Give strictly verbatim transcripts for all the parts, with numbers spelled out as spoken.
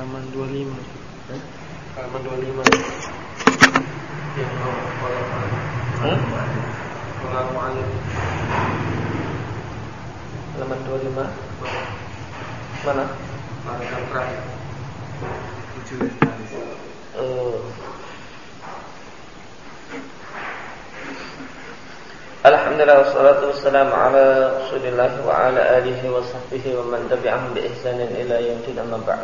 halaman dua puluh lima. Hmm? Halaman dua puluh lima. Yang oleh Hmm? Allahu a'lam. Halaman dua puluh lima. Mana? Paragraf terakhir. Tujuh. Uh. Alhamdulillah wassalatu wassalamu ala Rasulillah wa ala alihi wa sahbihi wa man tabi'ahum bi ihsanin ila yaumil amma ba'd.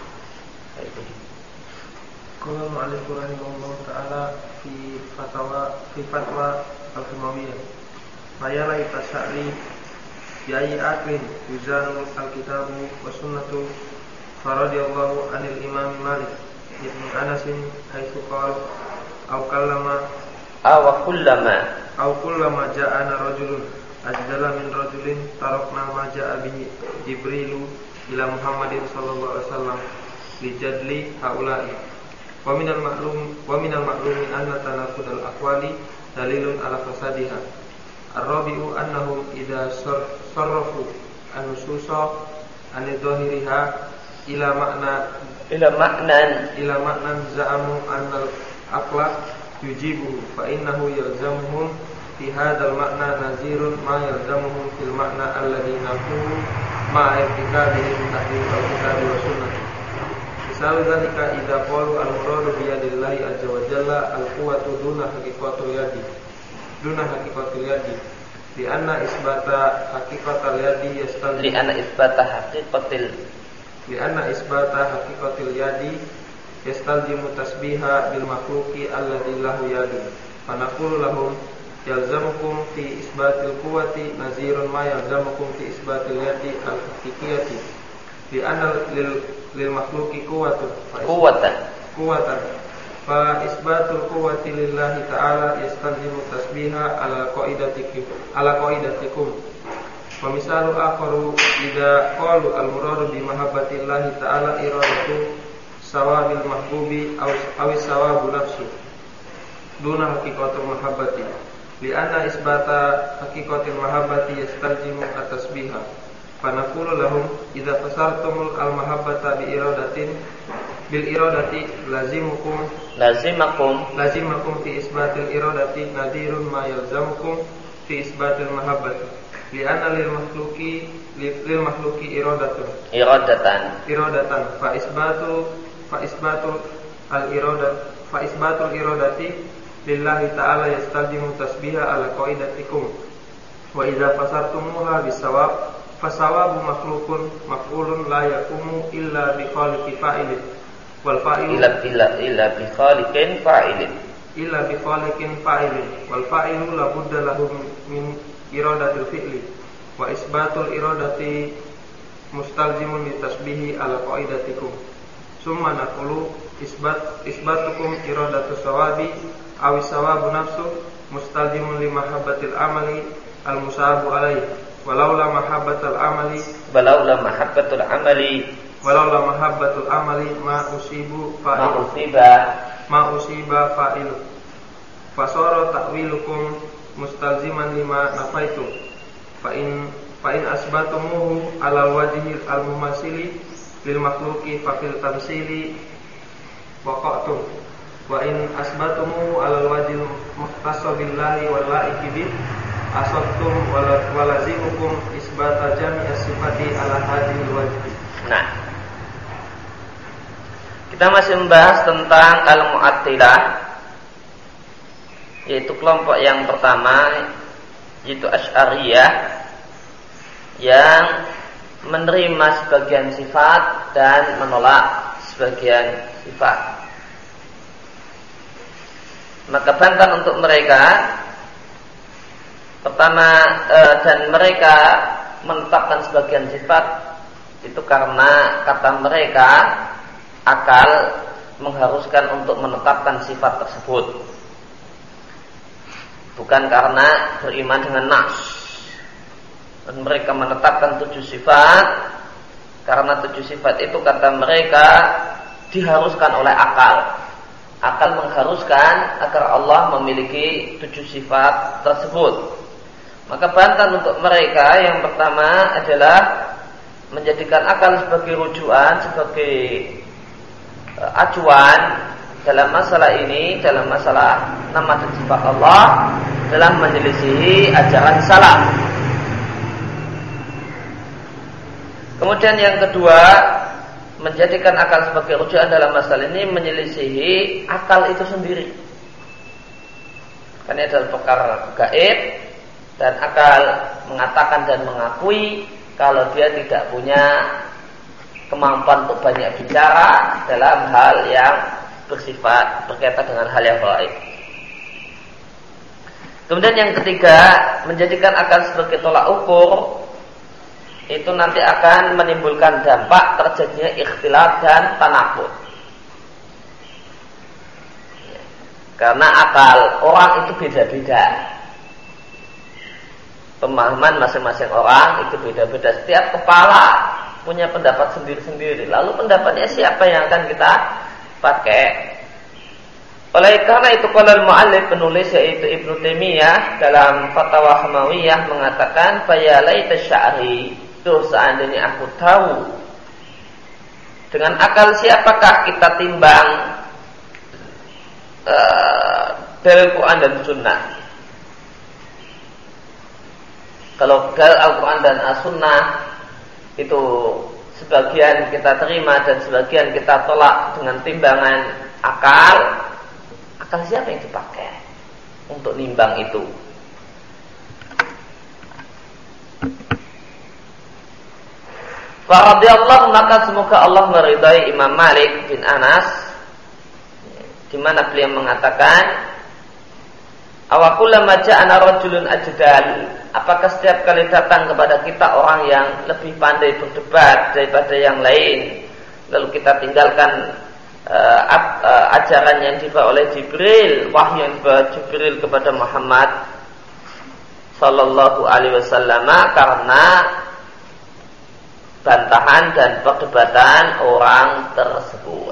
Qala al-mu'allif rahimahullah ta'ala fi fatwa fi fatwa al-Himawiyah. Mayala itasari bi ayyi aqlin yuzanu al-kitabu wa sunnatu faradiyallahu anil imam Malik ibn Anas haitsu qala aw kallama aw kullama Au kullama ja'ana rajulun ajdala min rajulin tarakna ma ja'a bihi Jibrilu ila Muhammadin sallallahu alaihi wasallam li jadli haula'i wa minal ma'lum wa minal ma'lumi anna tanaqudal aqwali dalilun ala fasadiha ar-rabi'u annahum idza sarrafu an-nususa an dhahiriha ila makna ila maknan ila maknan za'amu annal aqla yujibu fa innahu yalzamuhum fi hadzal ma'na nazirun ma yalzamuhum fil ma'na alladhi naqulu ma i'tiqadihim min ahli al-kitab wa sunnah. Misal dzalika idza qalu al-muradu bi yadillahi azza wa jalla al-quwwatu duna haqiqatul yadi duna haqiqatul yadi li anna isbata haqiqatul yadi yastalzimu li anna isbata haqiqatil li anna isbata haqiqatil yadi yastalzimu tasbiha bil makhluqi alladhi lahu yadun fa naqulu lahum yalzamukum fi isbatil quwwati nazirun ma yalzamukum fi isbatil yadi al haqiqiyati li anna lil lil makhluqi quwwatun quwwatan quwwatan fa isbatul quwwati lillahi ta'ala yastalzimu tasbiha ala qaidatikum ala qaidatikum wa misalu akharu idza qalu al muradu bi mahabbatillahi ta'ala iradatu sawabil mahbubi aw sawabu nafsu duna haqiqatul mahabbati li anna isbata haqiqatil mahabbati yastalzimu at-tasbiha fa naqulu lahum idza fasartumul al mahabbata bi iradatin bil iradati lazimukum lazimakum lazimakum fi isbatil iradati nadirun ma yalzamukum fi isbatil mahabbati li anna lil makhluqi lil makhluqi iradatun iradatan iradatan fa isbatu fa isbatul al-iradat fa isbatul iradati lillahi ta'ala yastalzimu tasbiha ala qaidatikum wa idza fasartumuha bisawab fasawabu makhluqun maf'ulun la yaqumu illa bi khaliqi fa'ilin wal fa'ilu illa illa illa bi khaliqin fa'ilin illa bi khaliqin fa'ilin wal fa'ilu la budda lahu min iradatil fi'li wa isbatul iradati mustalzimun li tasbihi ala qaidatikum summa naqulu isbat isbatukum iradatu sawabi aw sawabu nafsu mustalzimun li mahabbatil amali al musahabu alaihi walau la mahabbatul amali walau la mahabbatul amali walau la mahabbatul amali ma usibu ma fa'il usiba ma usiba fa'il fasara ta'wilukum mustalziman lima nafaitu fa in fa in asbatumuhu ala wajhi al mumasili lil makhluqi fa fil tamsili waqa'tum wa in asbatumu ala wajhil muhtasab billahi wal la'iqi bi asabtum wa lazimukum isbata jami'i sifati ala hadhil wajhi. Nah, kita masih membahas tentang al-mu'attilah, yaitu kelompok yang pertama, yaitu Asy'ariyah, yang menerima sebagian sifat dan menolak sebagian sifat. Maka bantahan untuk mereka pertama eh, dan mereka menetapkan sebagian sifat itu karena kata mereka akal mengharuskan untuk menetapkan sifat tersebut, bukan karena beriman dengan nas. Dan mereka menetapkan tujuh sifat karena tujuh sifat itu kata mereka diharuskan oleh akal. Akal mengharuskan agar Allah memiliki tujuh sifat tersebut. Maka bantahan untuk mereka yang pertama adalah menjadikan akal sebagai rujukan, sebagai acuan dalam masalah ini, dalam masalah nama dan sifat Allah, dalam menyelisihi ajaran salaf. Kemudian yang kedua, menjadikan akal sebagai rujukan dalam masalah ini menyelisihi akal itu sendiri. Karena ini adalah perkara gaib dan akal mengatakan dan mengakui kalau dia tidak punya kemampuan untuk banyak bicara dalam hal yang bersifat berkaitan dengan hal yang gaib. Kemudian yang ketiga, menjadikan akal sebagai tolak ukur itu nanti akan menimbulkan dampak terjadinya ikhtilaf dan tanakut. Karena akal orang itu beda-beda. Pemahaman masing-masing orang itu beda-beda. Setiap kepala punya pendapat sendiri-sendiri. Lalu pendapatnya siapa yang akan kita pakai? Oleh karena itu qala al-mu'allif penulis yaitu Ibnu Taimiyah dalam Fatwa Hamawiyah mengatakan fa laita sya'ri, tuh seandainya aku tahu dengan akal siapakah kita timbang uh, dalil Quran dan Sunnah. Kalau dalil Al-Quran dan As-Sunnah itu sebagian kita terima dan sebagian kita tolak dengan timbangan akal, akal siapa yang dipakai untuk nimbang itu? Faradiyallahu, maka semoga Allah meridai Imam Malik bin Anas, di mana beliau mengatakan, awakullama ja'ana rajulun ajdal, apakah setiap kali datang kepada kita orang yang lebih pandai berdebat daripada yang lain, lalu kita tinggalkan uh, uh, ajaran yang dibawa oleh Jibril, wahyu yang dibawa Jibril kepada Muhammad sallallahu alaihi wasallam, karena bantahan dan perdebatan orang tersebut.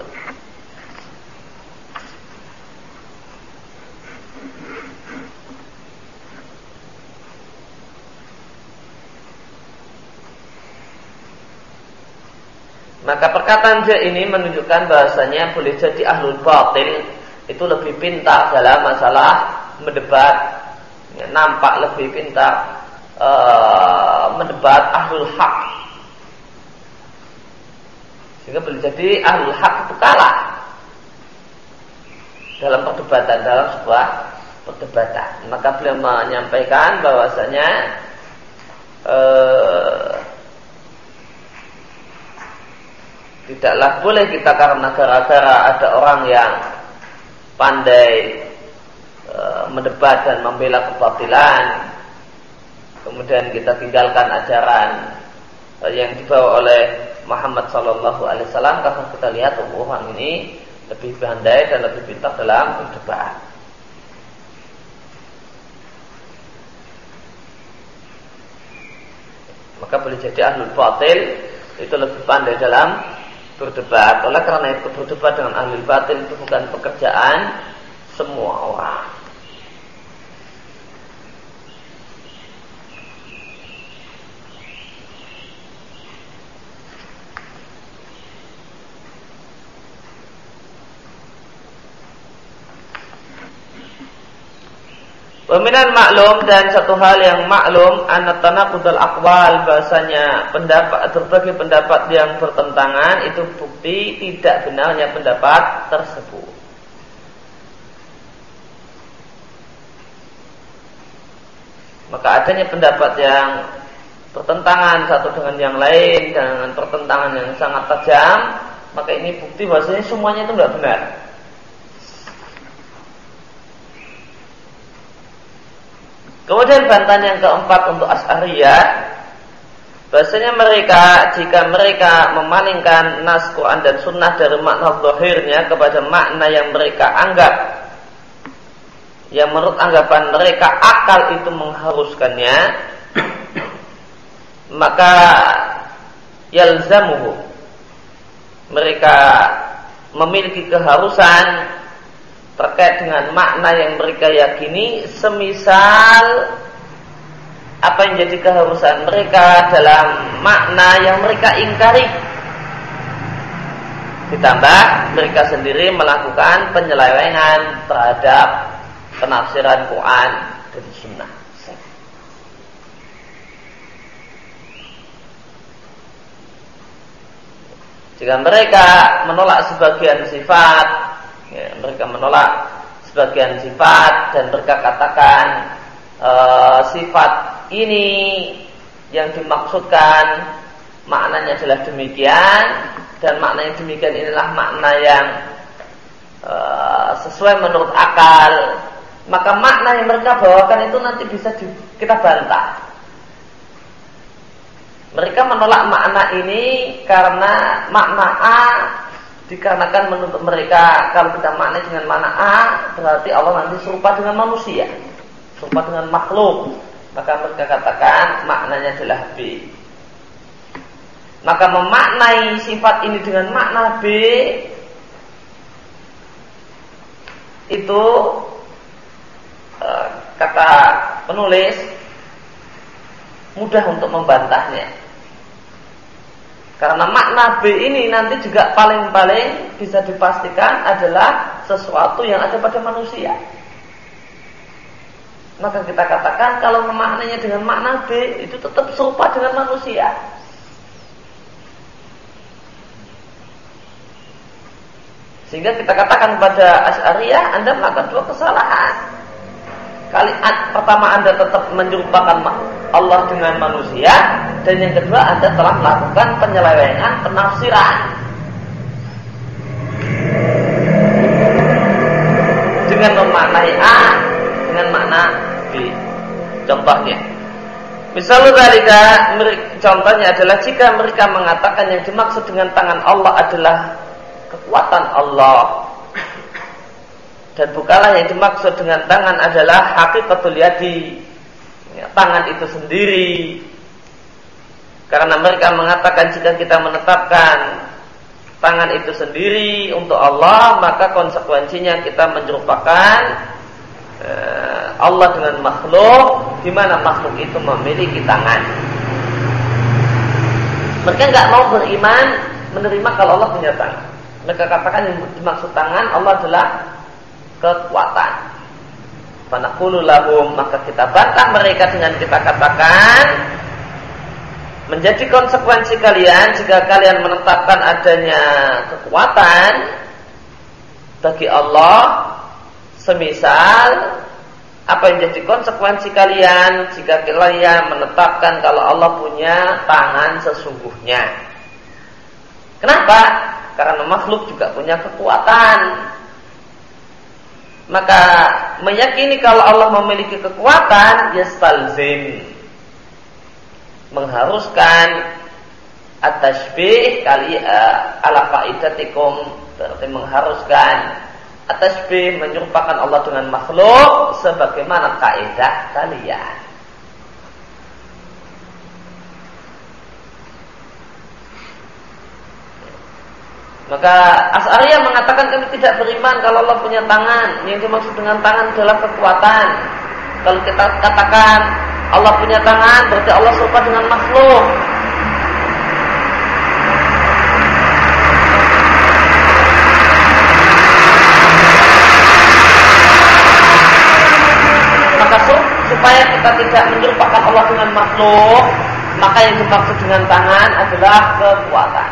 Maka perkataan dia ini menunjukkan bahasanya boleh jadi ahlul batil itu lebih pintar dalam masalah mendebat, ya, nampak lebih pintar uh, mendebat ahlul haq. Sehingga boleh jadi ahlul haq itu kalah dalam perdebatan, dalam sebuah perdebatan. Maka beliau menyampaikan bahwasanya eh, tidaklah boleh kita karena gara-gara ada orang yang pandai eh, mendebat dan membela kebatilan, kemudian kita tinggalkan ajaran eh, yang dibawa oleh Muhammad sallallahu alaihi wasallam, karena kita lihat orang ini lebih pandai dan lebih pintar dalam berdebat. Maka boleh jadi ahlul batil itu lebih pandai dalam berdebat. Oleh karena itu berdebat dengan ahlul batil itu bukan pekerjaan semua orang. Peminan maklum, dan satu hal yang maklum, anat tanaqudul aqwal, bahasanya pendapat berbagai pendapat yang bertentangan itu bukti tidak benarnya pendapat tersebut. Maka adanya pendapat yang bertentangan satu dengan yang lain, dengan pertentangan yang sangat tajam, maka ini bukti bahasanya semuanya itu tidak benar. Kemudian bantahan yang keempat untuk Asy'ariyah, bahasanya mereka jika mereka memalingkan nas Quran dan Sunnah dari makna zahirnya kepada makna yang mereka anggap, yang menurut anggapan mereka akal itu mengharuskannya, maka yalzamuhu, mereka memiliki keharusan terkait dengan makna yang mereka yakini, semisal apa yang jadi keharusan mereka dalam makna yang mereka ingkari. Ditambah mereka sendiri melakukan penyelewengan terhadap penafsiran Quran dan Sunnah. Jika mereka menolak sebagian sifat, ya, mereka menolak sebagian sifat dan mereka katakan e, sifat ini yang dimaksudkan maknanya adalah demikian dan makna yang demikian inilah makna yang e, sesuai menurut akal, maka makna yang mereka bawakan itu nanti bisa di, kita bantah. Mereka menolak makna ini karena makna A dikarenakan menurut mereka kalau kita maknai dengan makna A berarti Allah nanti serupa dengan manusia, serupa dengan makhluk. Maka mereka katakan maknanya adalah B. Maka memaknai sifat ini dengan makna B itu uh, kata penulis mudah untuk membantahnya. Karena makna B ini nanti juga paling-paling bisa dipastikan adalah sesuatu yang ada pada manusia. Maka kita katakan kalau memaknainya dengan makna B itu tetap serupa dengan manusia. Sehingga kita katakan kepada Asy'ariyah, Anda melakukan dua kesalahan. Kali pertama Anda tetap menyerupakan Allah dengan manusia, dan yang kedua Anda telah melakukan penyelewengan penafsiran dengan memaknai A dengan makna B. Contohnya, misalnya dalika, contohnya adalah jika mereka mengatakan yang dimaksud dengan tangan Allah adalah kekuatan Allah, dan bukanlah yang dimaksud dengan tangan adalah hakikatul yadi, ya, tangan itu sendiri. Karena mereka mengatakan jika kita menetapkan tangan itu sendiri untuk Allah, maka konsekuensinya kita menyerupakan eh, Allah dengan makhluk, di mana makhluk itu memiliki tangan. Mereka nggak mau beriman menerima kalau Allah punya tangan. Mereka katakan yang dimaksud tangan Allah adalah kekuatan. Fanaqulu lahum, maka kita bantah mereka dengan kita katakan, menjadi konsekuensi kalian jika kalian menetapkan adanya kekuatan bagi Allah, semisal apa yang jadi konsekuensi kalian jika kalian menetapkan kalau Allah punya tangan sesungguhnya. Kenapa? Karena makhluk juga punya kekuatan. Maka meyakini kalau Allah memiliki kekuatan yastalzim, mengharuskan at-tashbih kali uh, ala qaidatikum, berarti mengharuskan at-tashbih menyerupakan Allah dengan makhluk sebagaimana kaidah kalian. Maka Asy'ariyah mengatakan kami tidak beriman kalau Allah punya tangan. Yang dimaksud dengan tangan adalah kekuatan. Kalau kita katakan Allah punya tangan, berarti Allah serupa dengan makhluk. Maka supaya kita tidak menyerupakan Allah dengan makhluk, maka yang dimaksud dengan tangan adalah kekuatan.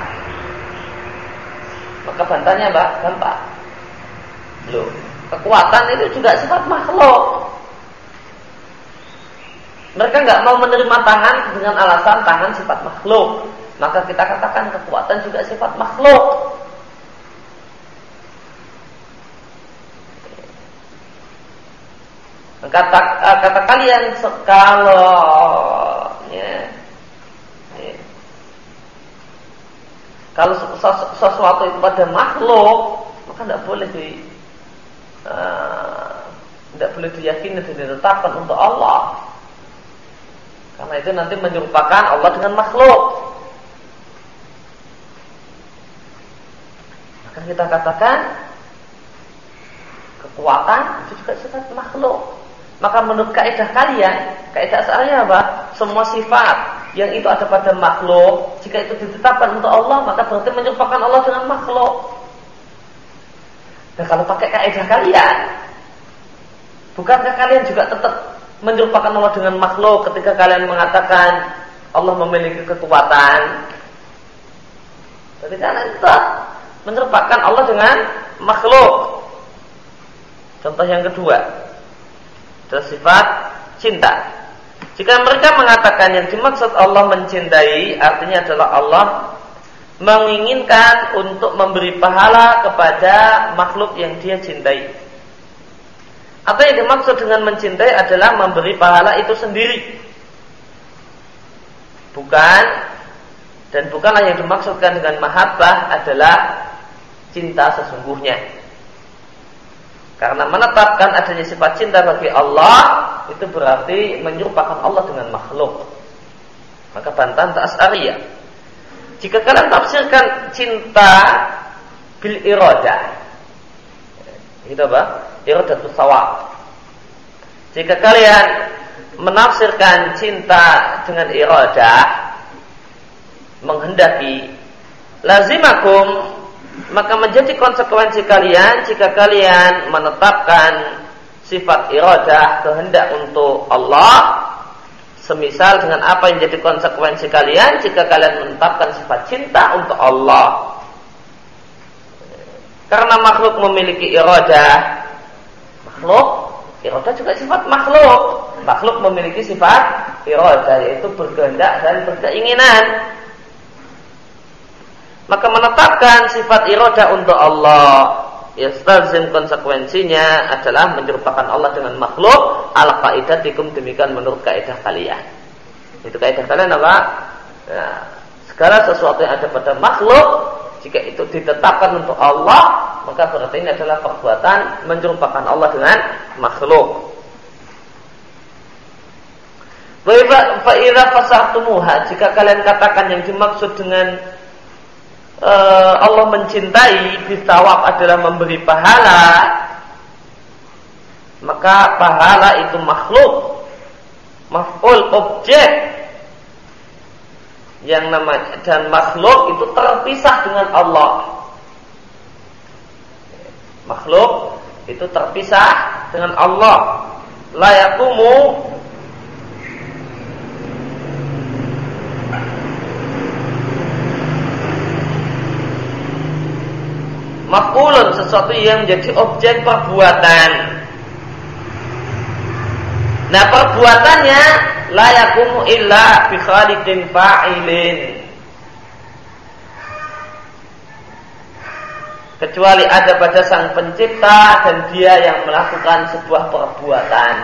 Maka bantahnya Mbak, gampang. Loh, kekuatan itu juga sifat makhluk. Mereka nggak mau menerima tangan dengan alasan tangan sifat makhluk. Maka kita katakan kekuatan juga sifat makhluk. Kata, kata kalian kalau ya, ya, kalau sesuatu itu pada makhluk, maka tidak boleh di tidak uh, boleh diyakini dan ditetapkan untuk Allah. Karena itu nanti menyerupakan Allah dengan makhluk. Maka kita katakan kekuatan itu juga sifat makhluk. Maka menurut kaidah kalian, kaidah Asy'ariyah apa? Semua sifat yang itu ada pada makhluk, jika itu ditetapkan untuk Allah, maka berarti menyerupakan Allah dengan makhluk. Nah, kalau pakai kaidah kalian, bukankah kalian juga tetap menyerupakan Allah dengan makhluk ketika kalian mengatakan Allah memiliki kekuatan? Jadi kalian tetap menyerupakan Allah dengan makhluk. Contoh yang kedua, adalah sifat cinta. Jika mereka mengatakan yang dimaksud Allah mencintai, artinya adalah Allah menginginkan untuk memberi pahala kepada makhluk yang dia cintai. Apa yang dimaksud dengan mencintai adalah memberi pahala itu sendiri, bukan, dan bukanlah yang dimaksudkan dengan mahabbah adalah cinta sesungguhnya. Karena menetapkan adanya sifat cinta bagi Allah itu berarti menyerupakan Allah dengan makhluk. Maka bantahan Asy'ariyah, jika kalian tafsirkan cinta bil iradah, itu apa? Iradatus shawab. Jika kalian menafsirkan cinta dengan iradah, menghendaki, lazimakum, maka menjadi konsekuensi kalian jika kalian menetapkan sifat iradah, kehendak untuk Allah, semisal dengan apa yang jadi konsekuensi kalian jika kalian menetapkan sifat cinta untuk Allah. Karena makhluk memiliki iradah, makhluk, iradah juga sifat makhluk. Makhluk memiliki sifat iradah, yaitu berkehendak dan berkeinginan. Maka menetapkan sifat iradah untuk Allah, yastalzim, konsekuensinya adalah menyerupakan Allah dengan makhluk. Ala qaidatikum, demikian menurut kaidah kalian. Itu kaidah kalian apa? Nah, segala sesuatu yang ada pada makhluk, jika itu ditetapkan untuk Allah, maka berarti ini adalah perbuatan menyerupakan Allah dengan makhluk. Fa idza fasahtumuha, jika kalian katakan yang dimaksud dengan uh, Allah mencintai bisawab adalah memberi pahala, maka pahala itu makhluk, maf'ul, objek yang namanya, dan makhluk itu terpisah dengan Allah. Makhluk itu terpisah dengan Allah. La yaqumu, maf'ulun, sesuatu yang menjadi objek perbuatan. Nah, perbuatannya la yaqumu illa bi khaliqin fa'ilin, kecuali ada pada sang pencipta dan dia yang melakukan sebuah perbuatan.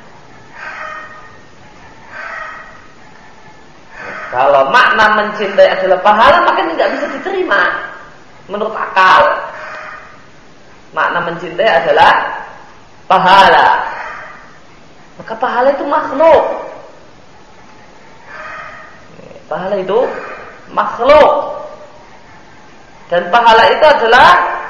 Kalau makna mencintai adalah pahala, maka ini tidak bisa diterima menurut akal. Makna mencintai adalah pahala, maka pahala itu makhluk. Pahala itu makhluk, dan pahala itu adalah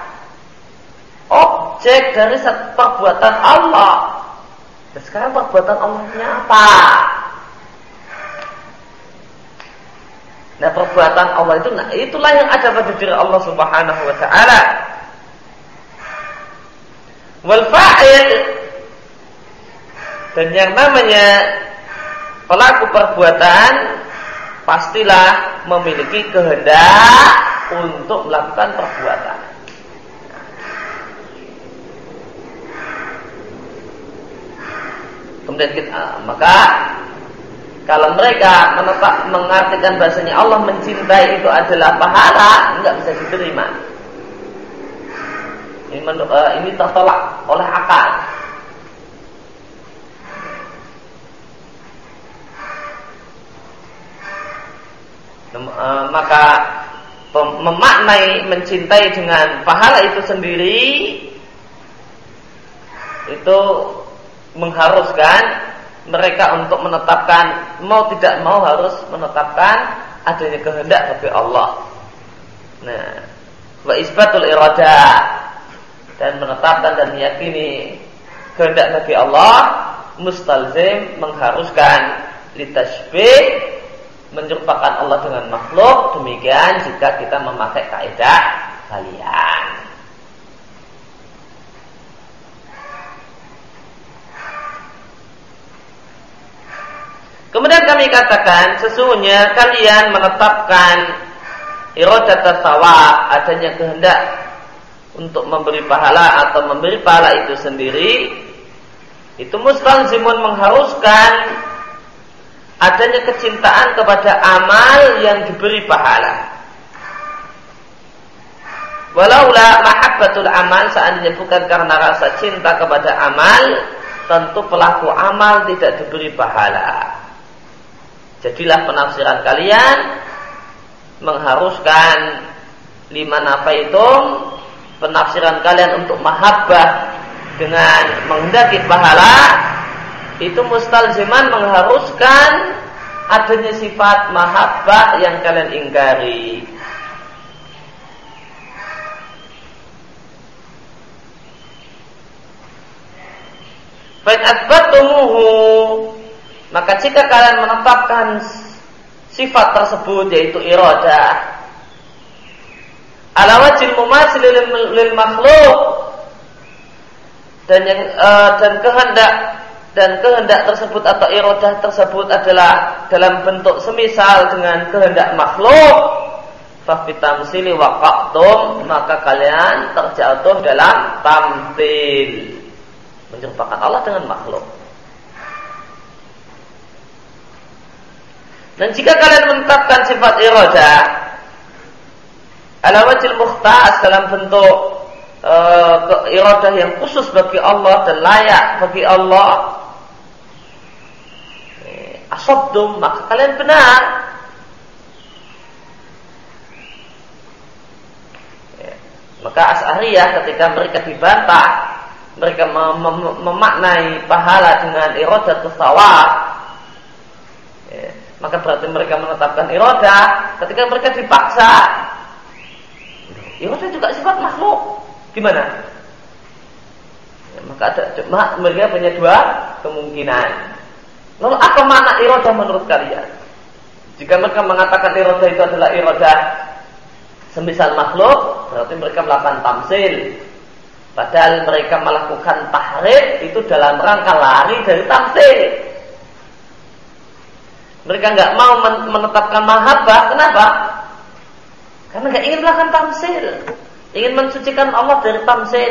objek dari perbuatan Allah. Dan sekarang perbuatan Allahnya apa? Nah, perbuatan Allah itu, nah itulah yang ada pada diri Allah Subhanahu wa taala. Wal fa'il, dan yang namanya pelaku perbuatan pastilah memiliki kehendak untuk melakukan perbuatan. Kemudian kita, maka kalau mereka menetap, mengartikan bahasanya Allah mencintai itu adalah pahala, enggak bisa diterima. Ini, uh, ini tertolak oleh akal. Uh, maka pem- memaknai mencintai dengan pahala itu sendiri itu mengharuskan mereka untuk menetapkan, mau tidak mau harus menetapkan adanya kehendak bagi Allah. Nah, wa isbatul iradah, dan menetapkan dan meyakini kehendak bagi Allah mustalzim, mengharuskan litashbih, menyerupakan Allah dengan makhluk, demikian jika kita memakai kaidah kalian. Kemudian kami katakan, sesungguhnya kalian menetapkan iradat tsawab, adanya kehendak untuk memberi pahala atau memberi pahala itu sendiri, itu mustalzimun, mengharuskan adanya kecintaan kepada amal yang diberi pahala. Walaula mahabbatul amal, seandainya bukan karena rasa cinta kepada amal, tentu pelaku amal tidak diberi pahala. Jadilah penafsiran kalian mengharuskan lima nafaitum, penafsiran kalian untuk mahabbah dengan menghendaki pahala, itu mustalziman mengharuskan adanya sifat mahabbah yang kalian ingkari. Fa in athbatumuhu, maka jika kalian menetapkan sifat tersebut, yaitu iradah, ala wajhil mumasil lil makhluk, dan yang uh, dan kehendak dan kehendak tersebut atau iradah tersebut adalah dalam bentuk semisal dengan kehendak makhluk, fa fitamsili waqa'tum, maka kalian terjatuh dalam tamtsil, menyerupakan Allah dengan makhluk. Dan jika kalian menetapkan sifat iradah ala wajhil mukhtas, dalam bentuk uh, iradah yang khusus bagi Allah dan layak bagi Allah, eh, asabdum, maka kalian benar. Eh, maka Asy'ariyah ketika mereka dibantah, mereka mem- mem- memaknai pahala dengan iradatus tsawab, eh, maka berarti mereka menetapkan iradah. Ketika mereka dipaksa, iradah juga sifat makhluk, gimana? Ya, maka ada, cuma mereka punya dua kemungkinan. Lalu apa makna iradah menurut kalian? Jika mereka mengatakan iradah itu adalah iradah semisal makhluk, berarti mereka melakukan tamsil. Padahal mereka melakukan tahrif itu dalam rangka lari dari tamsil. Mereka nggak mau menetapkan mahabbah. Kenapa? Karena nggak ingin melakukan tamsil, ingin mensucikan Allah dari tamsil.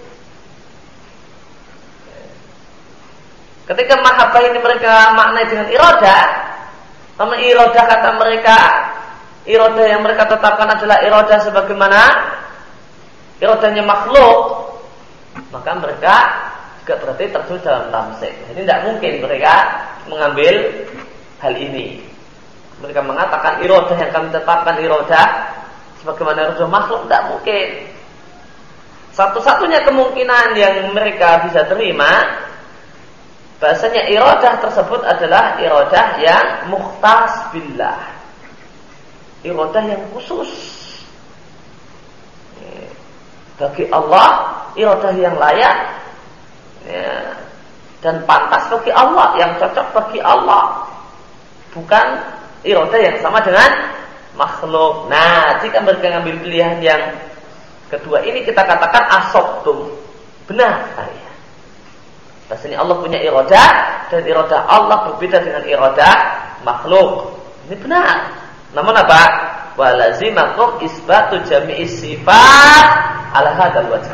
Ketika mahabbah ini mereka maknai dengan iradah, namun iradah kata mereka, iradah yang mereka tetapkan adalah iradah sebagaimana iradahnya makhluk, maka mereka juga berarti terjun dalam tamsil. Jadi tidak mungkin mereka mengambil hal ini. Mereka mengatakan iradah yang kami tetapkan iradah sebagaimana iradah makhluk, tidak mungkin. Satu-satunya kemungkinan yang mereka bisa terima, bahasanya iradah tersebut adalah iradah yang mukhtas billah, iradah yang khusus bagi Allah, iradah yang layak ya, dan pantas bagi Allah, yang cocok bagi Allah, bukan iradah yang sama dengan makhluk. Nah, jika mereka mengambil pilihan yang kedua ini, kita katakan asabtum, benar kalian. Bahasanya Allah punya iradah, dan iradah Allah berbeda dengan iradah makhluk. Ini benar. Namun apa? Walazimakum isbatu jami'is sifat ala hadzal wajh.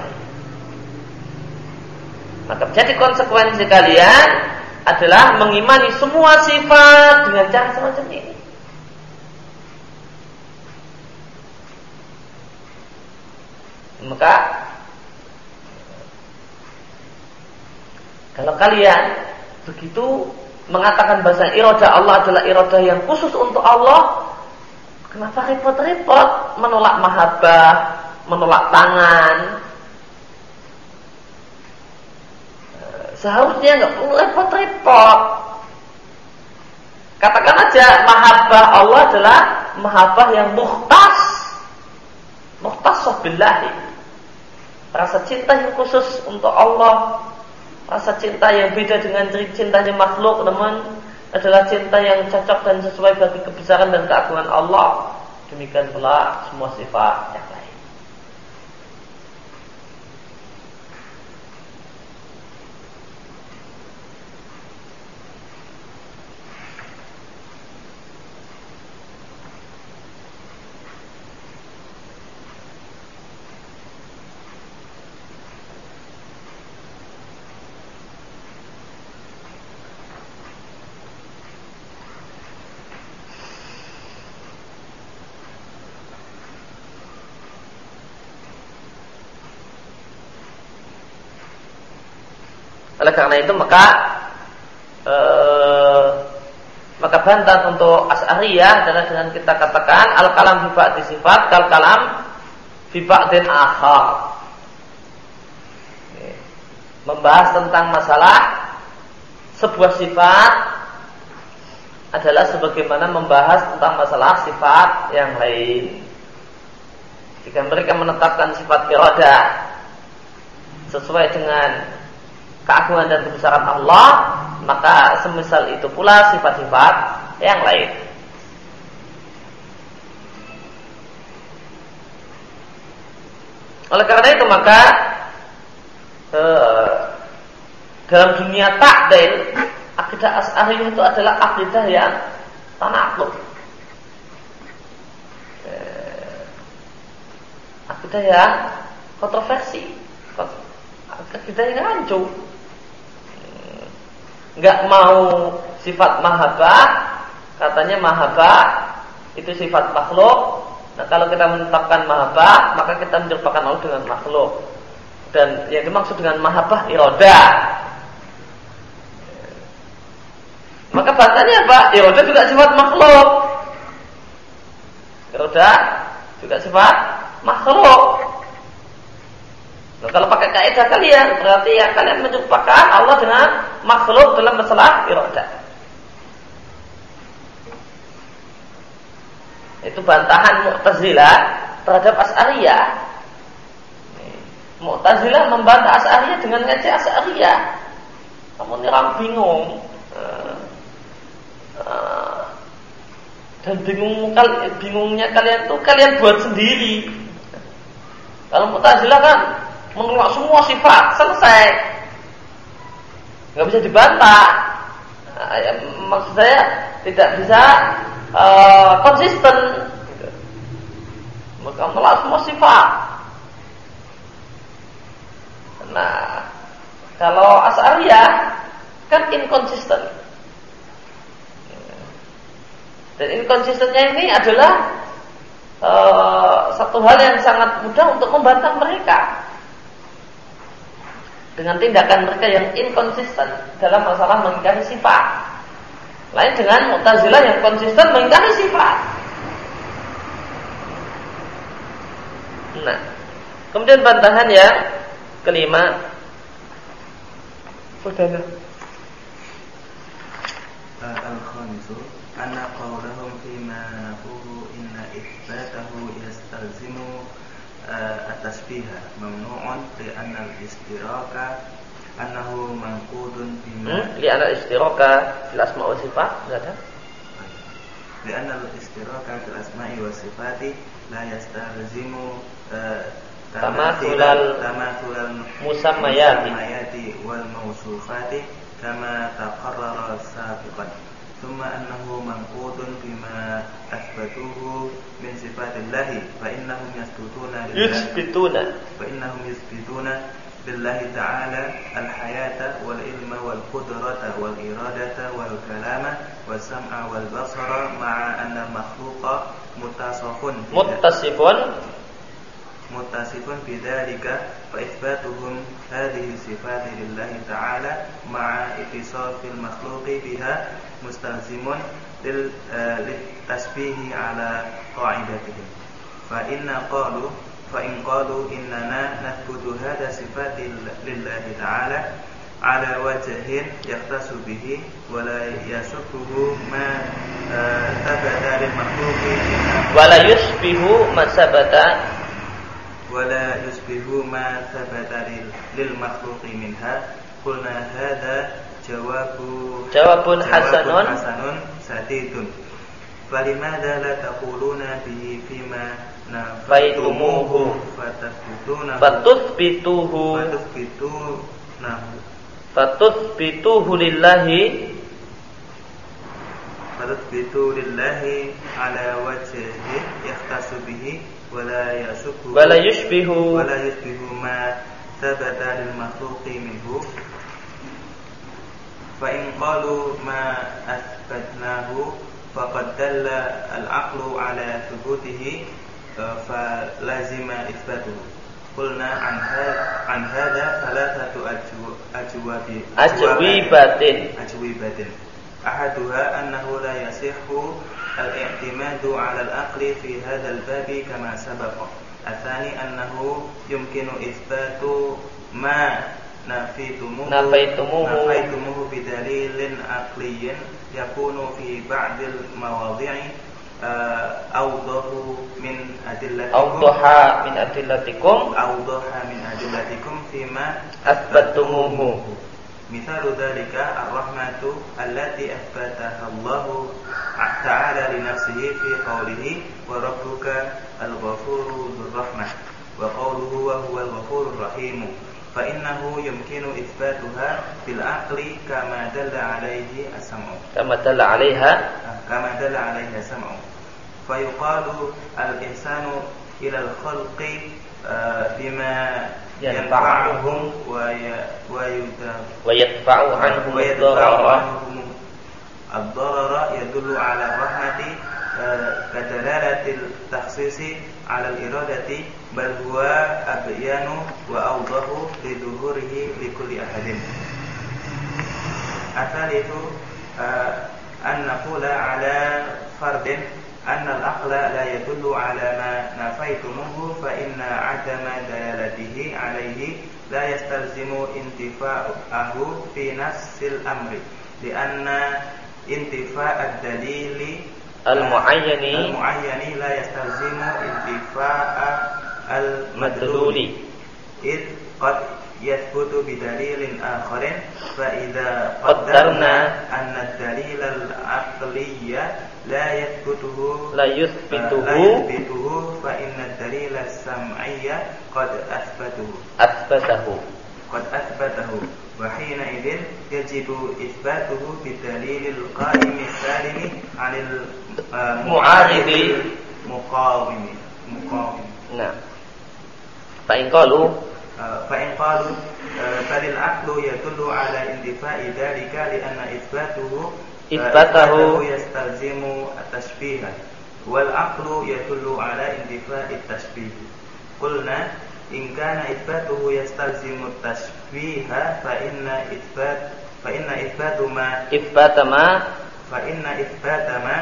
Maka jadi konsekuensi kalian adalah mengimani semua sifat dengan cara semacam ini. Maka kalau kalian begitu mengatakan bahasa iradah Allah adalah iradah yang khusus untuk Allah, kenapa repot-repot menolak mahabbah, menolak tangan? Seharusnya nggak perlu repot-repot. Katakan aja mahabbah Allah adalah mahabbah yang mukhtas, mukhtas billahi, rasa cinta yang khusus untuk Allah, rasa cinta yang beda dengan cintanya makhluk, namun adalah cinta yang cocok dan sesuai bagi kebesaran dan keagungan Allah. Demikian pula semua sifat yang lain. Oleh karena itu maka eh, maka bantah untuk Asy'ariyah adalah dengan kita katakan al-kalam fi ba'di sifat kal kalam fi ba'din akhar. Membahas tentang masalah sebuah sifat adalah sebagaimana membahas tentang masalah sifat yang lain. Jika mereka menetapkan sifat iradah sesuai dengan keagungan dan kebesaran Allah, maka semisal itu pula sifat-sifat yang lain. Oleh karena itu maka eh, dalam dunia ta'dil, akidah Asy'ariyah itu adalah akidah yang tanaqud, eh, akidah yang kontroversi, akidah yang rancu. Enggak mau sifat mahabbah, katanya mahabbah itu sifat makhluk. Nah, kalau kita menetapkan mahabbah, maka kita menyerupakan Allah dengan makhluk. Dan yang dimaksud dengan mahabbah iradah. Maka bantahnya apa? Iradah juga sifat makhluk. Iradah juga sifat makhluk. Nah, kalau pakai kaidah kalian, berarti ya kalian menyerupakan Allah dengan makhluk dalam masalah iradah. Itu bantahan Mu'tazilah terhadap Asy'ariyah. Mu'tazilah membantah Asy'ariyah dengan ngaji Asy'ariyah. Kamu orang bingung. Dan bingung bingungnya kalian tuh kalian buat sendiri. Kalau Mu'tazilah kan menolak semua sifat, selesai, nggak bisa dibantah. Nah, ya, maksud saya tidak bisa uh, konsisten, gitu. Maka menolak semua sifat. Nah, kalau Asy'ariyah kan inkonsisten, dan inkonsistennya ini adalah uh, satu hal yang sangat mudah untuk membantah mereka. Dengan tindakan mereka yang inkonsisten dalam masalah mengingkari sifat. Lain dengan Mu'tazilah yang konsisten mengingkari sifat. Nah, kemudian bantahan yang kelima, Fudana. Al-khamisu anna qawlahum fima naqulu inna itsbatahu yastalzimu at-tasbiha mamnu'un li'anna al-istiraka annahu manqudun bima li'anna al-istiraka fil asma' wa sifat. Ada li'anna al-istiraka fil asma'i wa sifati la yastalzimu tamathulal tamathulal musammayati wal mawsufati kama taqarrara sabiqan. ثم أنه منقود بما أثبتوه من صفات الله فإنهم يثبتون يثبتون فإنهم يثبتون بالله تعالى الحياة والعلم والقدرة والإرادة والكلام والسمع والبصر مع أن المخلوق متصف متصف متصف بذلك فإثباتهم هذه الصفات لله تعالى مع اتصاف المخلوق بها مستلزم للتشبيه على قاعدتهم. فإن قالوا فإن قالوا إننا نثبت هذا صفات لله تعالى على وجه يختص به ولا يشبه ما ثبت للمخلوق ولا يشبه ما ثبت ولا يشبه ما ثبت للمخلوق منها قلنا هذا jawabu jawabun hasanun hasanun sadidun. Falimada la taquluna bihi fima nafaitumuhu fatathbitunahu fatuthbituhu fatuthbitunahu fatuthbituhu lillahi fatuthbitu lillahi ala wajhihi yakhtasu bihi wala yasubhu wala yushbihu wala yushbihu ma thabata lil makhluqi minhu. Fa in qalu ma athbatnahu faqad dalla al-aqlu ala thubutihi fa lazima itsbatuhu. Qulna an hadha an hadha thalathatu ajwabi ajwibatin ajwibatin ahaduha annahu la yasihhu al-i'timadu ala al-aqli fi hadha al-babi kama sabaqa. Athani annahu yumkinu itsbatu ma nafitumuhu nafaitumuhu nafaitumuhu bidalilin aqliyin yakunu fi ba'dil mawadhi'i awdahu min adillatikum awdaha min adillatikum awdaha min adillatikum fima athbattumuhu. Mithalu dhalika ar-rahmatu allati athbataha Allah ta'ala li nafsihi fi qawlihi wa rabbuka al-ghafuru dzur rahmah wa qawluhu wa huwal ghafurur rahim. Fa innahu yumkinu itsbatuha bil aqli kama dalla alaihi as-sam'u kama dalla alaiha kama dalla alaihi as-sam'u. Fa yuqalu al-ihsanu ila al-khalqi bima yanfa'uhum wa wa wa yadfa'u anhum ad-darara ad-darara yadullu ala rahmati kadalalatil takhsisi ala al-iradati bal huwa abyanu wa awdahu liduhurihi likulli ahadin. Athalithu an naqula ala fardin anna al-aqla la yadullu ala ma nafaitumuhu fa inna adama dalalatihi alayhi la yastalzimu intifa'ahu fi nafsil amri lianna intifa'ad dalili al-muayyani al-muayyani la yastalzimu intifa'a al-madluli id qad yathbutu bidalilin akharin fa idza qaddarna anna ad-dalil al-aqliyya la yathbutuhu la yuthbituhu la yuthbituhu fa inna ad-dalil as-sam'iyya qad athbatuhu athbatahu qad athbatahu wa hina idzin yajibu itsbatuhu bidalilil qa'imi salimi 'anil mu'aridi muqawimi muqawim. Nah, fa in qalu fa in qalu falil aqlu yadullu ala indifa'i dhalika li anna itsbatuhu itsbatahu yastalzimu at-tashbih wal aqlu yadullu ala indifa'i at-tashbih. Qulna in kana itsbatuhu yastalzimu at-tashbih fa inna itsbat fa inna itsbatu ma itsbata ma fa inna itsbata ma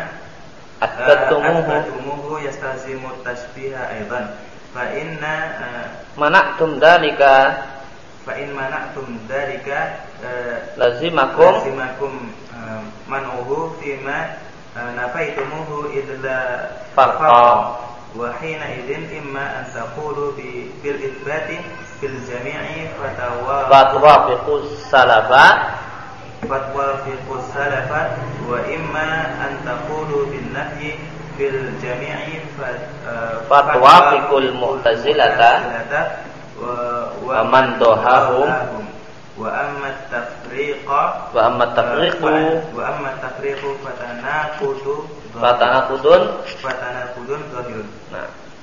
athbatumuhu yastalzimu at-tashbih aidan fa inna mana'tum dzalika fa in mana'tum dzalika lazimakum lazimakum man'uhu fima nafaitumuhu illa farqa wa hina idzin imma an taqulu bil itsbati fil jami'i fatawa fatwafiqus salafa fatwafiqus salafa wa imma an taqulu bin nafyi fil jami'i fatwafiqul mu'tazilata wa man dohahum wa amma tafriqa wa amma tafriqu wa amma tafriqu fatanaqudu fatanaqudun fatanaqudun zahirun. Nah,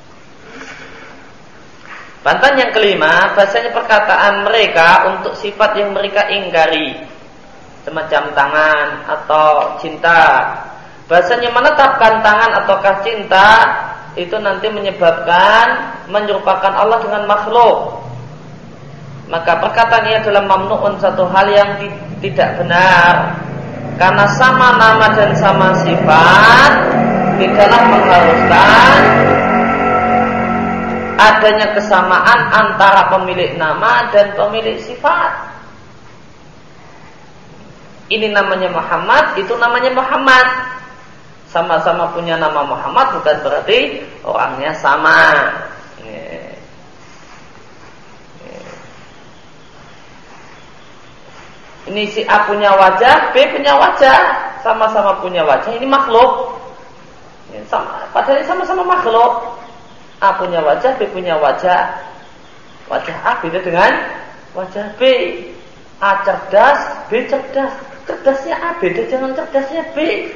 bantahan yang kelima, bahasanya perkataan mereka untuk sifat yang mereka ingkari, semacam tangan atau cinta. Bahasanya menetapkan tangan ataukah cinta itu nanti menyebabkan menyerupakan Allah dengan makhluk. Maka perkataan ini adalah mamnu'un, satu hal yang tidak benar. Karena sama nama dan sama sifat tidaklah mengharuskan adanya kesamaan antara pemilik nama dan pemilik sifat. Ini namanya Muhammad, itu namanya Muhammad. Sama-sama punya nama Muhammad bukan berarti orangnya sama. Ini Ini si A punya wajah, B punya wajah, sama-sama punya wajah. Ini makhluk. Ini sama, padahal ini sama-sama makhluk. A punya wajah, B punya wajah. Wajah A beda dengan wajah B. A cerdas, B cerdas. Cerdasnya A beda dengan cerdasnya B.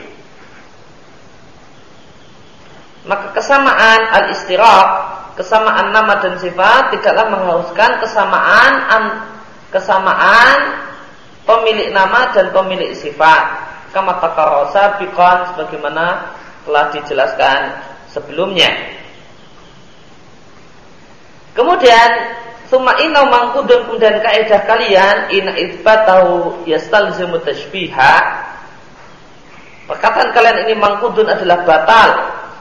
Maka kesamaan al-istiraq, kesamaan nama dan sifat tidaklah mengharuskan kesamaan kesamaan pemilik nama dan pemilik sifat. Kama taqarrasa biqan, sebagaimana telah dijelaskan sebelumnya. Kemudian summa inna mangkudun, kemudian kaidah kalian in itsbatahu yastalzimu tashbiha. Perkataan kalian ini mangkudun adalah batal.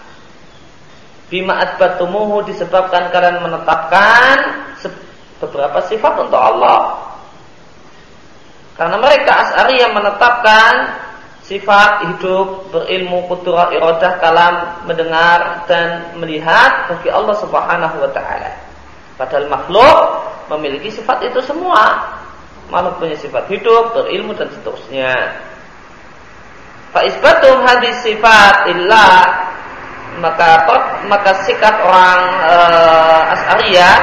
Bima atsbatumuhu, disebabkan kalian menetapkan beberapa sifat untuk Allah. Karena mereka Asy'ari yang menetapkan sifat hidup, berilmu, qudrah, iradah, kalam, mendengar dan melihat bagi Allah Subhanahu wa taala. Padahal makhluk memiliki sifat itu semua. Makhluk punya sifat hidup, berilmu dan seterusnya. Fa isbatum hadis sifat illah, maka maka sikap orang uh, Asy'ariyah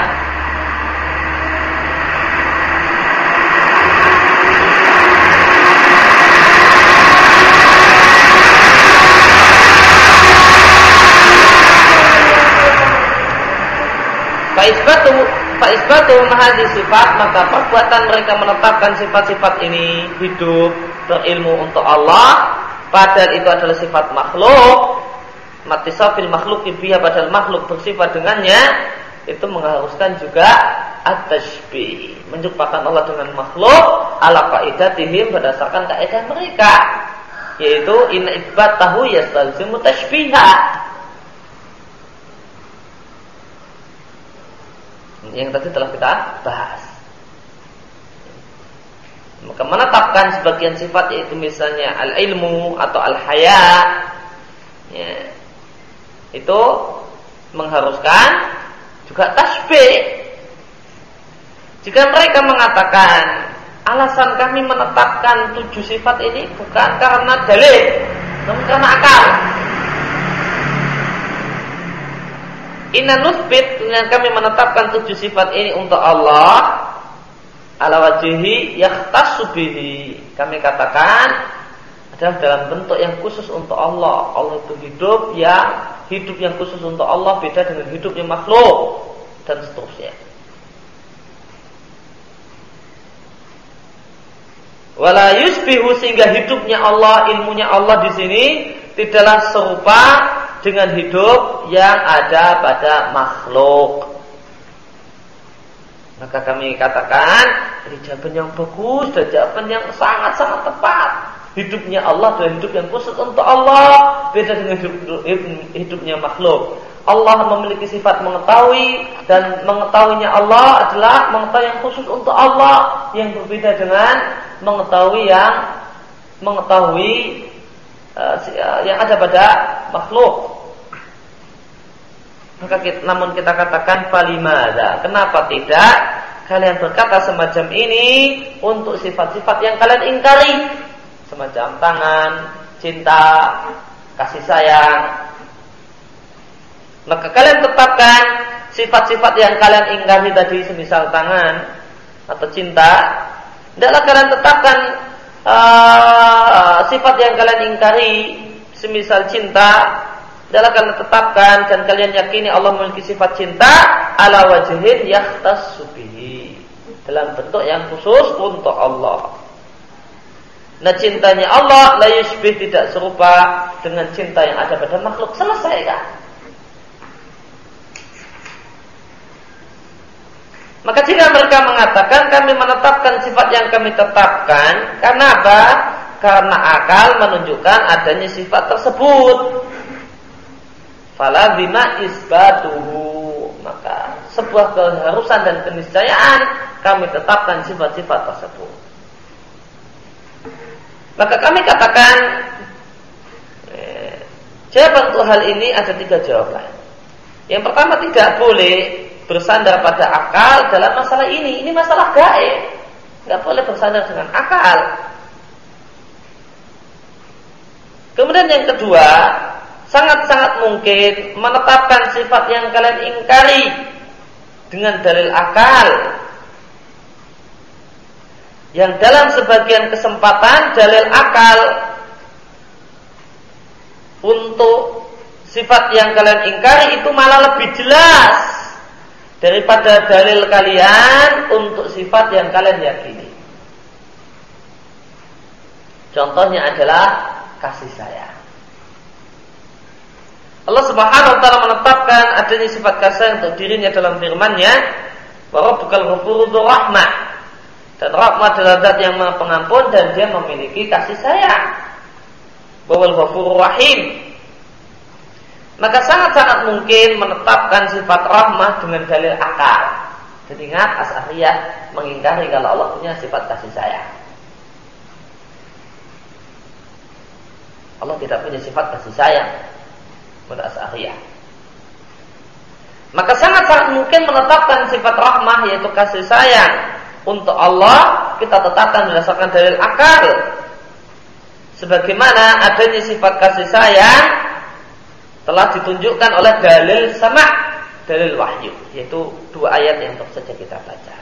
Faisbatu faisbatu hadis sifat, maka perbuatan mereka menetapkan sifat-sifat ini hidup, berilmu untuk Allah, padahal itu adalah sifat makhluk. Matisafil makhluk biha, padahal makhluk bersifat dengannya, itu mengharuskan juga at-tashbih, menyerupakan Allah dengan makhluk ala qaidatihim, berdasarkan kaidah mereka, yaitu in itsbatahu yastalzimu tashbiha. Yang tadi telah kita bahas. Maka menetapkan sebagian sifat, yaitu misalnya al-ilmu atau al-haya, ya, itu mengharuskan juga tasbih. Jika mereka mengatakan alasan kami menetapkan tujuh sifat ini bukan karena dalil, namun karena akal. Inna nusbit, dengan kami menetapkan tujuh sifat ini untuk Allah ala wajhi yakhtassu bihi, kami katakan adalah dalam bentuk yang khusus untuk Allah. Allah itu hidup, ya hidup yang khusus untuk Allah beda dengan hidupnya makhluk dan seterusnya. Wala yusbihu, sehingga hidupnya Allah, ilmunya Allah di sini tidaklah serupa dengan hidup yang ada pada makhluk. Maka kami katakan ini jawaban yang bagus dan jawaban yang sangat-sangat tepat. Hidupnya Allah adalah hidup yang khusus untuk Allah, beda dengan hidup, hidupnya makhluk. Allah memiliki sifat mengetahui, dan mengetahuinya Allah adalah mengetahui yang khusus untuk Allah, yang berbeda dengan mengetahui yang mengetahui uh, yang ada pada makhluk. Maka kita, namun kita katakan falimada, kenapa tidak kalian berkata semacam ini untuk sifat-sifat yang kalian ingkari, semacam tangan, cinta, kasih sayang. Maka kalian tetapkan sifat-sifat yang kalian ingkari tadi, semisal tangan atau cinta. Tidaklah kalian tetapkan uh, sifat yang kalian ingkari, semisal cinta. Tidaklah kalian tetapkan dan kalian yakini Allah memiliki sifat cinta ala wajhin yakhtassu bihi, dalam bentuk yang khusus untuk Allah. Nah, cintanya Allah la yushbih, tidak serupa dengan cinta yang ada pada makhluk. Selesai kan? Maka jika mereka mengatakan kami menetapkan sifat yang kami tetapkan, karena apa? Karena akal menunjukkan adanya sifat tersebut. Fala bima isbatuhu, maka sebuah keharusan dan keniscayaan kami tetapkan sifat-sifat tersebut. Maka kami katakan eh, jawaban untuk hal ini ada tiga jawaban. Yang pertama, tidak boleh bersandar pada akal dalam masalah ini. Ini masalah gaib. nggak boleh bersandar dengan akal. Kemudian yang kedua, sangat-sangat mungkin menetapkan sifat yang kalian ingkari dengan dalil akal, yang dalam sebagian kesempatan dalil akal untuk sifat yang kalian ingkari itu malah lebih jelas daripada dalil kalian untuk sifat yang kalian yakini. Contohnya adalah kasih sayang. Allah Subhanahu wa taala menetapkan adanya sifat kasih sayang untuk dirinya dalam firman-Nya, wa rabbukal ghafurur rahmah. Dan rahmat adalah zat yang Maha Pengampun dan Dia memiliki kasih sayang. Wa wal ghafurur rahim. Maka sangat-sangat mungkin menetapkan sifat rahmah dengan dalil akal. Dan ingat, Asy'ariyah mengingkari kalau Allah punya sifat kasih sayang. Allah tidak punya sifat kasih sayang pada Asy'ariyah. Maka sangat-sangat mungkin menetapkan sifat rahmah yaitu kasih sayang untuk Allah kita tetapkan berdasarkan dalil akal. Sebagaimana adanya sifat kasih sayang telah ditunjukkan oleh dalil sama', dalil wahyu, yaitu dua ayat yang baru saja kita baca.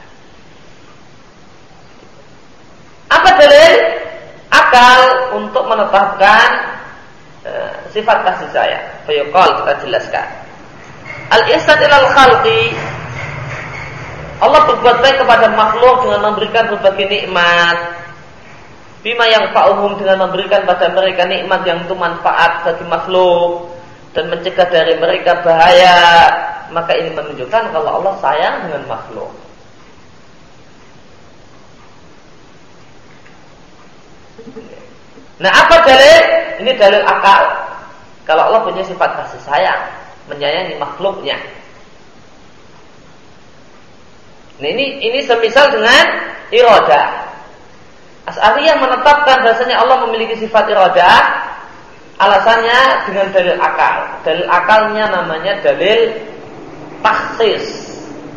Apa dalil akal untuk menetapkan e, sifat kasih sayang? Fayuqal, kita jelaskan. Al-ihsan ilal khalqi, Allah berbuat baik kepada makhluk dengan memberikan berbagai nikmat. Bima yang fa'uhum, dengan memberikan pada mereka nikmat yang itu manfaat bagi makhluk dan mencegah dari mereka bahaya. Maka ini menunjukkan kalau Allah sayang dengan makhluk. Nah, apa dalil? Ini dalil akal. Kalau Allah punya sifat kasih sayang, menyayangi makhluknya. Nah, ini ini semisal dengan iradah. Asy'ariyah menetapkan bahasanya Allah memiliki sifat iradah. Alasannya dengan dalil akal. Dalil akalnya namanya dalil takhsis.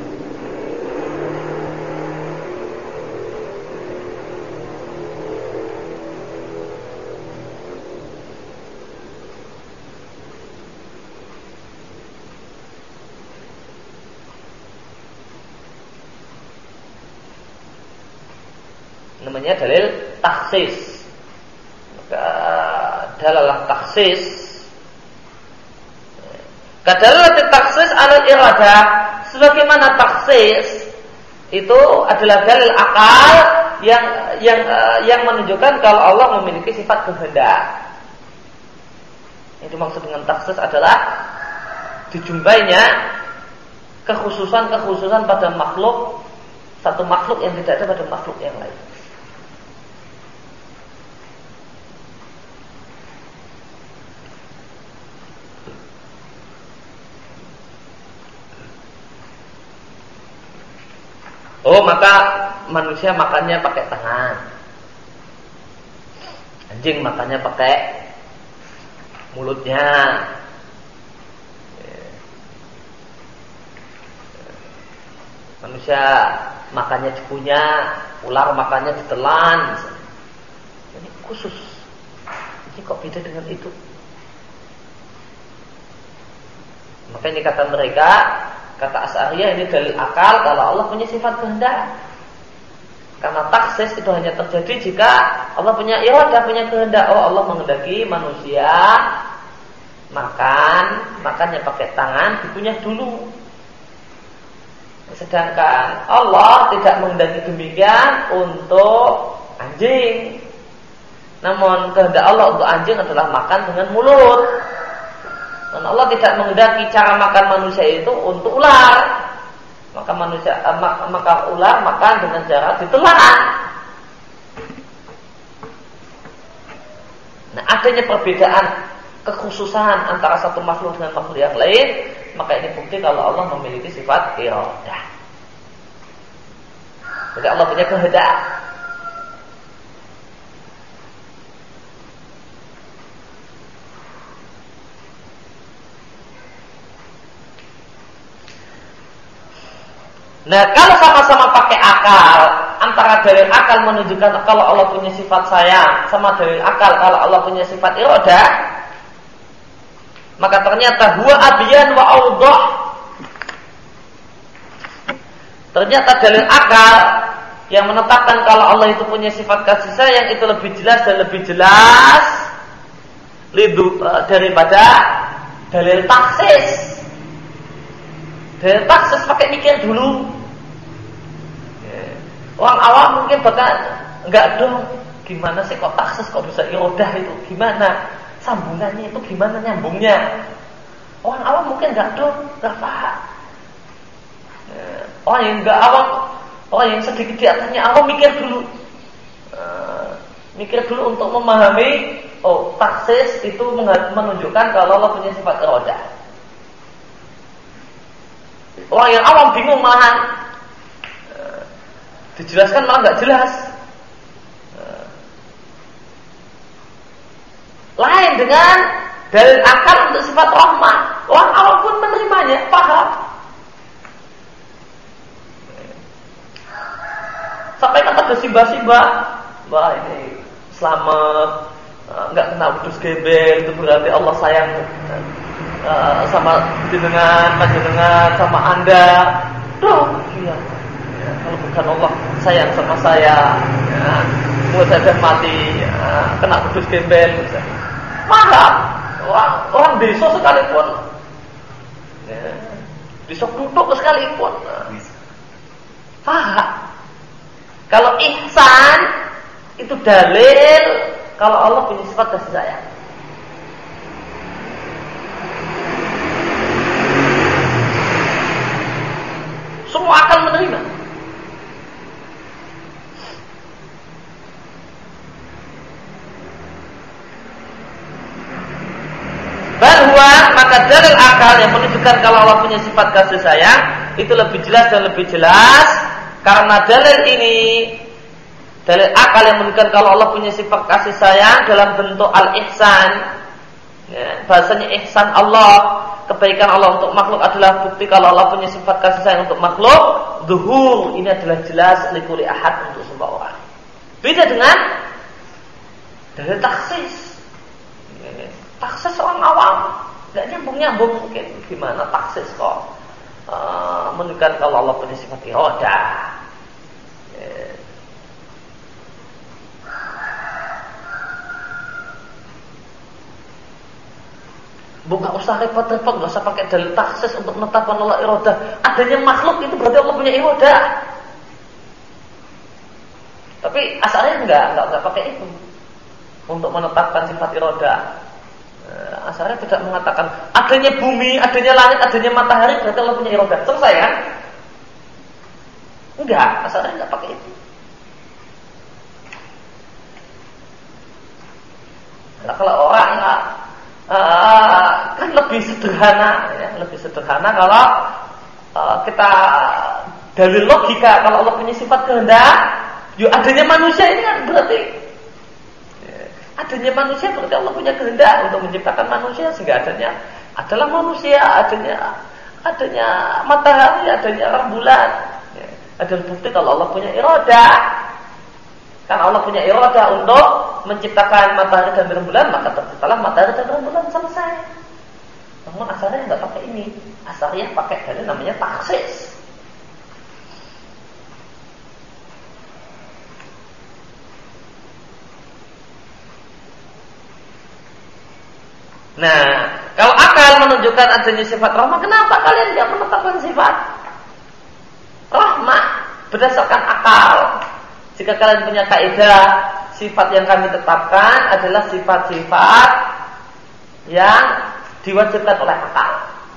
Namanya dalil takhsis. Maka dalalah takhsis, kadalalah takhsis alal iradah, sebagaimana takhsis itu adalah dalil akal yang yang yang menunjukkan kalau Allah memiliki sifat kehendak. Yang dimaksud dengan takhsis adalah dijumpainya kekhususan-kekhususan pada makhluk, satu makhluk yang tidak ada pada makhluk yang lain. Oh, maka manusia makannya pakai tangan, anjing makannya pakai mulutnya, manusia makannya dikunyah, ular makannya ditelan. Ini khusus. Ini kok beda dengan itu? Maka ini kata mereka, kata Asy'ariyah, ini dalil akal kalau Allah punya sifat kehendak. Karena takhsis itu hanya terjadi jika Allah punya iradah, punya kehendak. Oh, Allah menghendaki manusia makan, makannya pakai tangan, dikunyah dulu. Sedangkan Allah tidak menghendaki demikian untuk anjing. Namun kehendak Allah untuk anjing adalah makan dengan mulut. Dan Allah tidak menghendaki cara makan manusia itu untuk ular. Maka manusia maka ular makan dengan cara ditelan. Nah, adanya perbedaan kekhususan antara satu makhluk dengan makhluk yang lain, maka ini bukti kalau Allah memiliki sifat iradah. Jadi Allah punya kehendak. Nah, kalau sama-sama pakai akal, antara dalil akal menunjukkan kalau Allah punya sifat sayang sama dalil akal kalau Allah punya sifat iradah, maka ternyata huwa abyan wa awdah. Ternyata dalil akal yang menetapkan kalau Allah itu punya sifat kasih sayang itu lebih jelas dan lebih jelas lidu, uh, daripada dalil taksis. Dalil taksis pakai mikir dulu. Orang awam mungkin bakal enggak dong, gimana sih kok taksis kok bisa iradah itu? Gimana sambungannya itu, gimana nyambungnya? Orang awam mungkin enggak dong, enggak paham. Orang yang enggak awam, orang yang sedikit di atasnya awam mikir dulu, mikir dulu untuk memahami. Oh, taksis itu menunjukkan kalau Allah punya sifat iradah. Orang yang awam bingung malahan. Dijelaskan malah nggak jelas. Lain dengan dalil akal untuk sifat rahmah. Orang awam pun menerimanya, paham. Sampai kata bersimbah-simbah, wah ini selamat, nggak kena wedhus gembel, itu berarti Allah sayang uh, sama jenengan, panjenengan, sama anda. Duh, iya. Kalau bukan Allah sayang sama saya, ya, mau saya mati, ya, kena wedhus gembel, mahal. Orang, orang desa sekalipun, ya, desa duduk sekalipun, paham. Kalau ihsan itu dalil kalau Allah punya sifat kasih sayang. Semua akan menerima. Bahwa maka dalil akal yang menunjukkan kalau Allah punya sifat kasih sayang itu lebih jelas dan lebih jelas karena dalil ini, dalil akal yang menunjukkan kalau Allah punya sifat kasih sayang dalam bentuk al-ihsan, ya, bahasanya ihsan Allah, kebaikan Allah untuk makhluk adalah bukti kalau Allah punya sifat kasih sayang untuk makhluk. Zuhur ini adalah jelas likuli ahad untuk semua orang. Beda dengan dalil taksis. Taksis orang awam nggak nyambung-nyambung mungkin gimana taksis kok uh, menunjukkan kalau Allah punya sifat iradah. Yeah. Bukan usah repot-repot, nggak usah pakai dalil taksis untuk menetapkan Allah iradah. Adanya makhluk itu berarti Allah punya iradah. Tapi asalnya enggak, enggak, enggak pakai itu untuk menetapkan sifat iradah. Asalnya tidak mengatakan adanya bumi, adanya langit, adanya matahari berarti Allah punya iradah. Selesai kan? Enggak, asalnya enggak pakai itu. Nah, kalau orang uh, kan lebih sederhana, ya, lebih sederhana kalau uh, kita dalil logika kalau Allah punya sifat kehendak, yuk adanya manusia ini kan berarti adanya manusia berarti Allah punya kehendak untuk menciptakan manusia sehingga adanya adalah manusia, adanya adanya matahari, adanya rembulan. Ya, adalah bukti kalau Allah punya iradah. Karena Allah punya iradah untuk menciptakan matahari dan rembulan, maka terciptalah matahari dan rembulan, selesai. Namun asalnya nggak pakai ini, asalnya pakai dalil namanya taksis. Nah, kalau akal menunjukkan adanya sifat rahmah, kenapa kalian tidak menetapkan sifat rahmah berdasarkan akal? Jika kalian punya kaidah, sifat yang kami tetapkan adalah sifat-sifat yang diwajibkan oleh akal.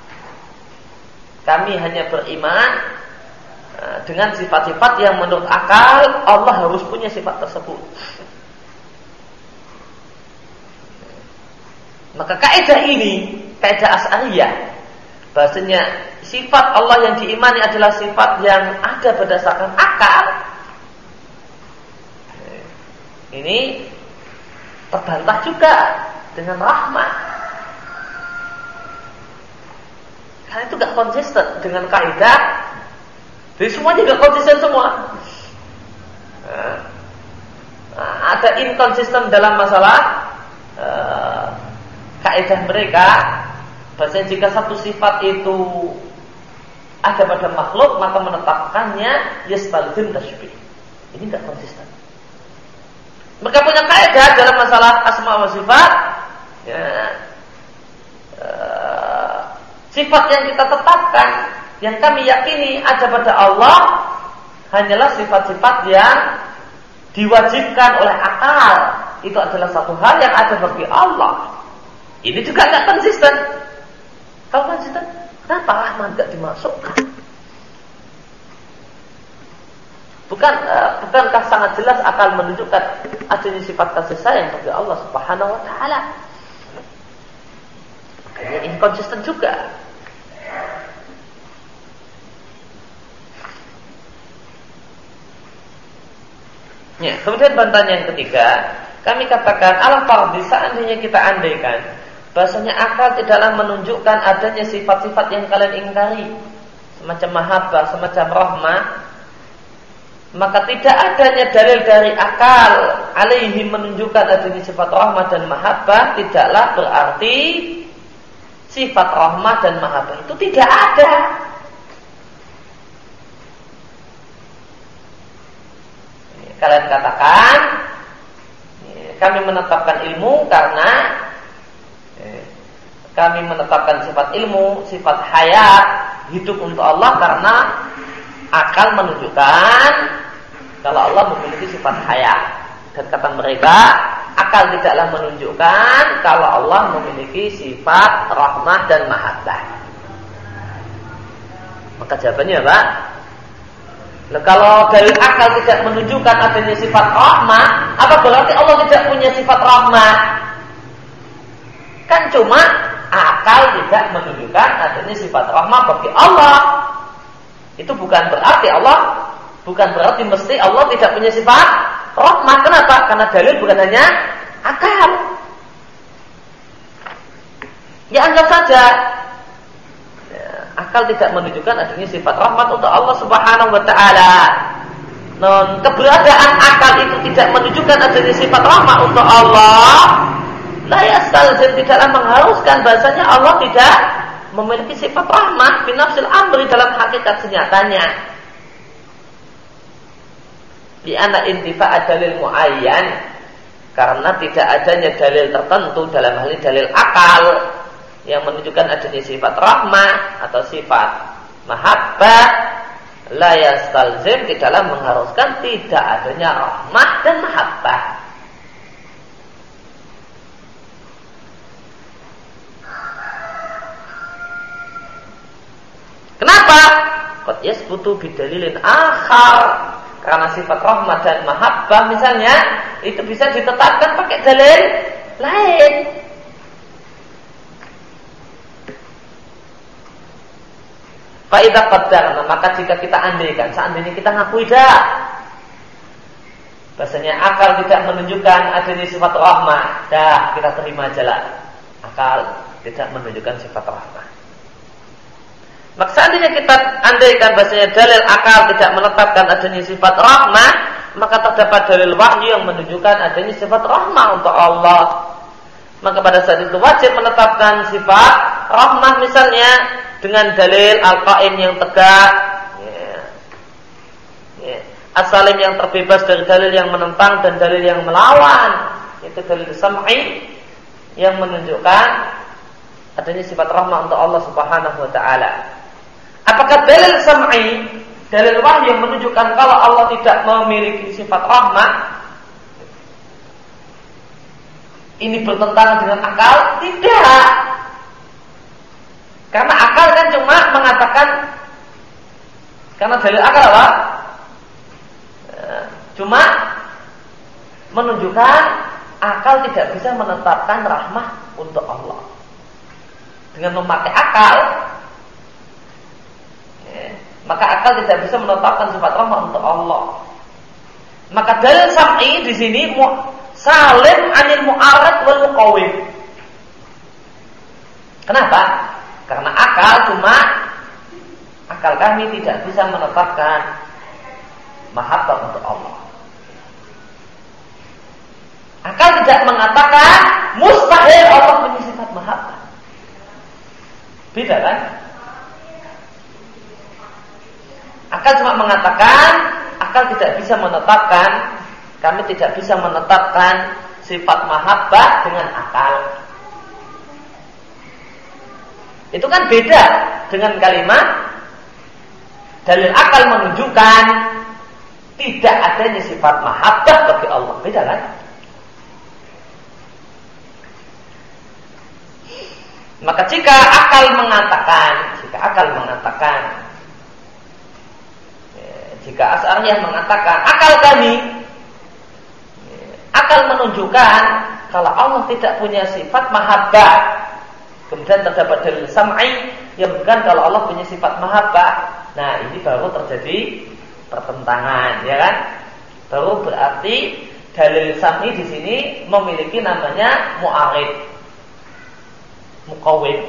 Kami hanya beriman dengan sifat-sifat yang menurut akal Allah harus punya sifat tersebut. Maka kaidah ini, kaidah Asy'ariyah, bahasanya sifat Allah yang diimani adalah sifat yang ada berdasarkan akal. Ini terbantah juga dengan rahmat. Karena itu gak konsisten dengan kaidah. Jadi semuanya gak konsisten semua. ada inkonsisten dalam masalah uh, kaidah mereka. Bahasanya jika satu sifat itu ada pada makhluk, maka menetapkannya yastalzim tasybih. Ini tidak konsisten. Mereka punya kaidah dalam masalah asma wa sifat. Ya, uh, sifat yang kita tetapkan, yang kami yakini ada pada Allah, hanyalah sifat-sifat yang diwajibkan oleh akal. Itu adalah satu hal yang ada bagi Allah. Ini juga tidak konsisten. Kalau konsisten, kenapa Rahman tidak dimasukkan? Bukan, uh, bukankah sangat jelas akal menunjukkan adanya sifat kasih sayang bagi Allah Subhanahu wa taala? Makanya inkonsisten juga. Ya, kemudian bantahan yang ketiga, kami katakan ala fardhi, seandainya kita andaikan bahasanya akal tidaklah menunjukkan adanya sifat-sifat yang kalian ingkari, semacam mahabbah, semacam rahmah, maka tidak adanya dalil dari akal alaihi menunjukkan adanya sifat rahmah dan mahabbah, tidaklah berarti sifat rahmah dan mahabbah itu tidak ada. Kalian katakan kami menetapkan ilmu karena kami menetapkan sifat ilmu, sifat hayat, hidup untuk Allah karena akal menunjukkan kalau Allah memiliki sifat hayat. Dan kata mereka, akal tidaklah menunjukkan kalau Allah memiliki sifat rahmah dan mahabbah. Maka jawabannya apa? Nah, kalau dalil akal tidak menunjukkan adanya sifat rahmah, apa berarti Allah tidak punya sifat rahmah? Kan cuma akal tidak menunjukkan adanya sifat rahmah bagi Allah. Itu bukan berarti Allah, bukan berarti mesti Allah tidak punya sifat rahmah. Kenapa? Karena dalil bukan hanya akal. Ya anggap saja akal tidak menunjukkan adanya sifat rahmat untuk Allah Subhanahu wa taala. Non keberadaan akal itu tidak menunjukkan adanya sifat rahmat untuk Allah. La yastalzim, tidaklah mengharuskan bahasanya Allah tidak memiliki sifat rahmat fi nafsil amri, dalam hakikat senyatanya. Di anna intifa' dalil muayyan, karena tidak adanya dalil tertentu, dalam hal ini dalil akal yang menunjukkan adanya sifat rahmah atau sifat mahabbah, la yastalzim, tidaklah mengharuskan tidak adanya rahmah dan mahabbah. Kenapa? Qad yasbutu bidalilin akhar, karena sifat rahmah dan mahabbah misalnya itu bisa ditetapkan pakai dalil lain. Faidah qadarna, maka jika kita andaikan, seandainya kita ngakui dah bahasanya akal tidak menunjukkan adanya sifat rahmah, dah kita terima aja lah, akal tidak menunjukkan sifat rahmah. Maka seandainya kita andaikan bahasanya dalil akal tidak menetapkan adanya sifat rahmah, maka terdapat dalil wahyu yang menunjukkan adanya sifat rahmah untuk Allah. Maka pada saat itu wajib menetapkan sifat rahmah misalnya dengan dalil al-qaim yang tegak, ya, ya, as-salim yang terbebas dari dalil yang menentang dan dalil yang melawan, itu dalil sam'i yang menunjukkan adanya sifat rahmah untuk Allah Subhanahu wa taala. Apakah dalil sam'i, dalil wahyu yang menunjukkan kalau Allah tidak memiliki sifat rahmah ini bertentangan dengan akal? Tidak. Karena akal kan cuma mengatakan, karena dalil akal apa? Cuma menunjukkan akal tidak bisa menetapkan rahmah untuk Allah. Dengan memakai akal, ya, maka akal tidak bisa menetapkan sifat rahmah untuk Allah. Maka dalil sam'i di sini salim anil mu'arad wal muqawwim. Kenapa? Karena akal cuma akal kami tidak bisa menetapkan mahabbah untuk Allah. Akal tidak mengatakan mustahil Allah punya sifat mahabbah. Beda kan? Akal cuma mengatakan, akal tidak bisa menetapkan, kami tidak bisa menetapkan sifat mahabbah dengan akal. Itu kan beda dengan kalimat dalil akal menunjukkan tidak adanya sifat mahabbah bagi Allah. Beda kan? Maka jika akal mengatakan, jika akal mengatakan, ya, jika Asy'ariyah mengatakan akal kami, ya, akal menunjukkan kalau Allah tidak punya sifat mahabbah, kemudian terdapat dalil sam'i yang bukan kalau Allah punya sifat mahabbah. Nah, ini baru terjadi pertentangan, ya kan? Baru berarti dalil sam'i di sini memiliki namanya mu'arid, muqawwim.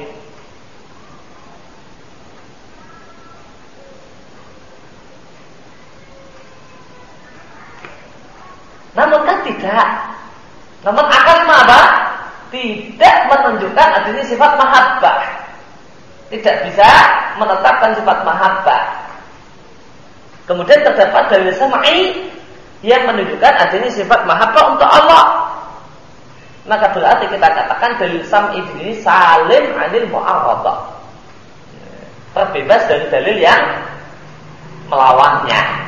Namun kan tidak. Namun akal apa? Tidak menunjukkan adanya sifat mahabbah. Tidak bisa menetapkan sifat mahabbah. Kemudian terdapat dalil sam'i yang menunjukkan adanya sifat mahabbah untuk Allah. Maka berarti kita katakan dalil sam'i ini salim anil mu'arradah, terbebas dari dalil yang melawannya.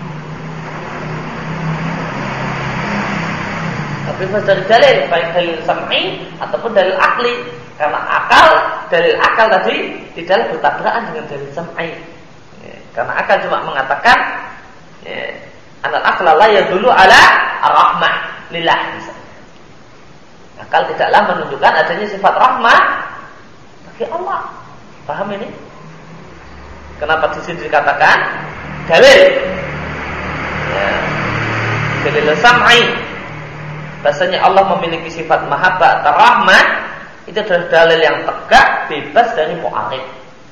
Terbebas dari dalil, baik dalil sam'i ataupun dalil akli. Karena akal, dalil akal tadi tidak bertabrakan dengan dalil sam'i. Karena akal cuma mengatakan anal aqla la yadullu ala ar-rahmah lillah. Akal tidaklah menunjukkan adanya sifat rahmah bagi Allah. Paham ini? Kenapa di sini dikatakan dalil? Ya. Dalil sam'i. Bahasanya Allah memiliki sifat mahabbah atau rahmah, itu adalah dalil yang tegak, bebas dari mu'arid.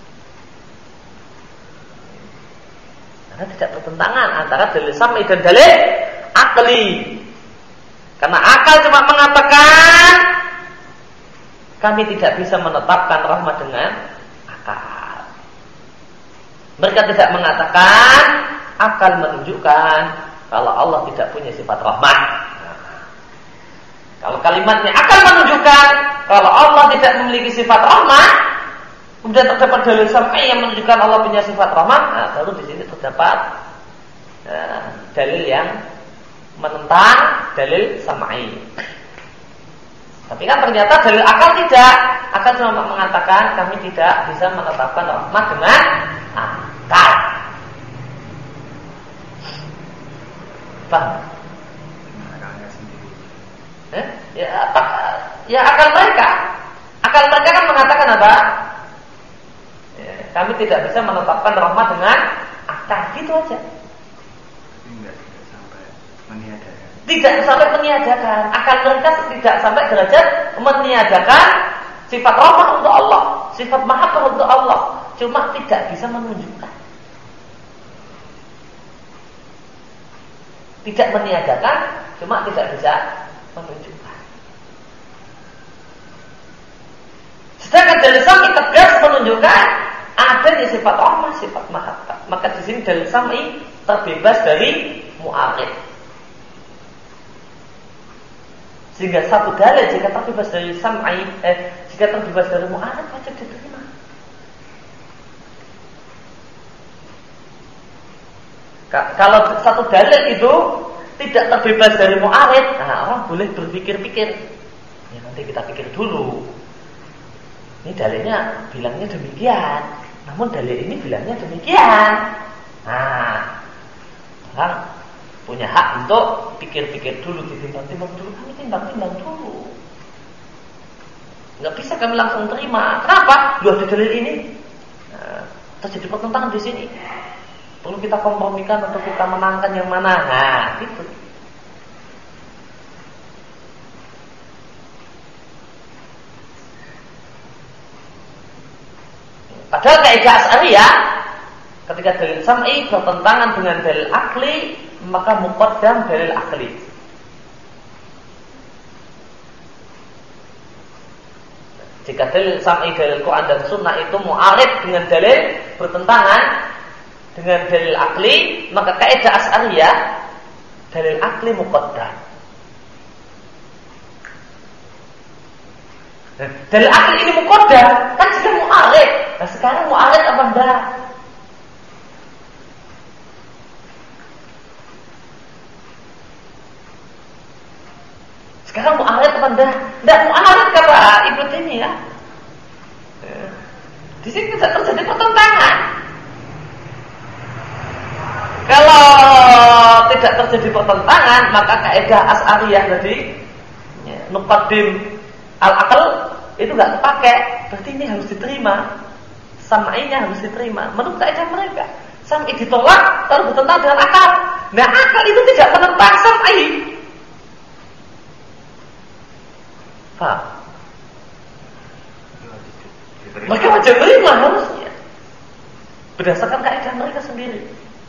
Karena tidak bertentangan antara dalil sam'i dan dalil akli. Karena akal cuma mengatakan kami tidak bisa menetapkan rahmat dengan akal. Mereka tidak mengatakan akal menunjukkan kalau Allah tidak punya sifat rahmat. Nah, kalau kalimatnya akal menunjukkan kalau Allah tidak memiliki sifat rahmat, kemudian terdapat dalil sam'i yang menunjukkan Allah punya sifat rahmat, nah, baru di sini terdapat nah, dalil yang menentang dalil sam'i. Tapi kan ternyata dalil akal tidak. Akal cuma mengatakan kami tidak bisa menetapkan rahmat dengan akal. Paham? Akalnya sendiri. Eh? Ya, apa? Ya akal mereka. Akal mereka kan mengatakan apa? Ya, kami tidak bisa menetapkan rahmat dengan akal. Gitu aja. Tidak sampai meniadakan. Akal mereka tidak sampai derajat meniadakan sifat rahmat untuk Allah, sifat mahabbah untuk Allah. Cuma tidak bisa menunjukkan. Tidak meniadakan, cuma tidak bisa menunjukkan. Sedangkan dalil sam'i tegas menunjukkan adanya sifat rahmat, sifat mahabbah. Maka di sini dalil sam'i terbebas dari mu'arid. Sehingga satu dalil jika terbebas dari sam'i, eh, jika terbebas dari mu'arid wajib diterima. Ka- kalau satu dalil itu tidak terbebas dari mu'arid, nah orang boleh berpikir-pikir. Ya nanti kita pikir dulu. Ini dalilnya bilangnya demikian, namun dalil ini bilangnya demikian. Nah, orang punya hak untuk pikir-pikir dulu, ditimbang-timbang dulu. Kami timbang-timbang dulu. Nggak bisa kami langsung terima. Kenapa? Lu ada dalil ini. Nah, terjadi pertentangan di sini. Perlu kita kompromikan untuk kita menangkan yang mana. Nah, gitu. Padahal kaidah Asy'ariyah, ketika dalil sam'i bertentangan dengan dalil akli, maka muqaddam dalil akli. Jika dalil sam'i, dalil Quran dan Sunnah itu mu'arid dengan dalil bertentangan dengan dalil akli, maka kaidah Asy'ariyah dalil akli muqaddam. Dalil akli ini muqaddam, kan sudah mu'arid. Nah sekarang mu'arid apa enggak? Sekarang mu'arid apa enggak? Enggak mu'arid kata Ibnu Taimiyah. Di sini tidak terjadi pertentangan. Kalau tidak terjadi pertentangan, maka kaidah Asy'ariyah tadi ya, nuqaddim al-aql itu enggak terpakai. Berarti ini harus diterima. Sam'inya harus diterima. Menurut kaidah mereka, sam'i ditolak kalau bertentangan dengan akal. Nah, akal itu tidak menentang sam'i. Paham? Mereka wajib menerima harusnya berdasarkan kaidah mereka sendiri.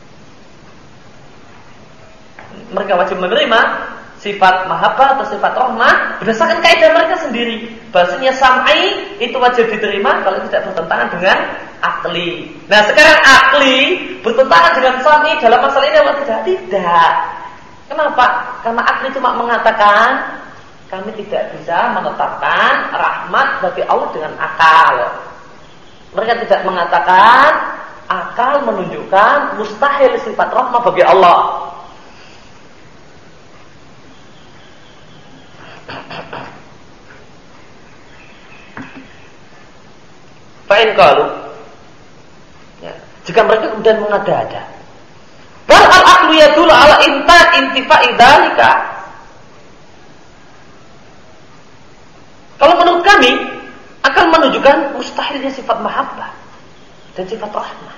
Mereka wajib menerima sifat mahabbah atau sifat rahmah berdasarkan kaidah mereka sendiri. Bahasanya sam'i itu wajib diterima kalau tidak bertentangan dengan akli. Nah sekarang akli bertentangan dengan sam'i dalam masalah ini apa tidak? Tidak. Kenapa? Karena akli cuma mengatakan kami tidak bisa menetapkan rahmat bagi Allah dengan akal. Mereka tidak mengatakan akal menunjukkan mustahil sifat rahmat bagi Allah. Fa'in qalu, ya, jika mereka kemudian mengada-ada, bal al-aqlu yadullu ala inta intifa'i dzalika. Kalau menurut kami akan menunjukkan mustahilnya sifat mahabbah dan sifat rahmah.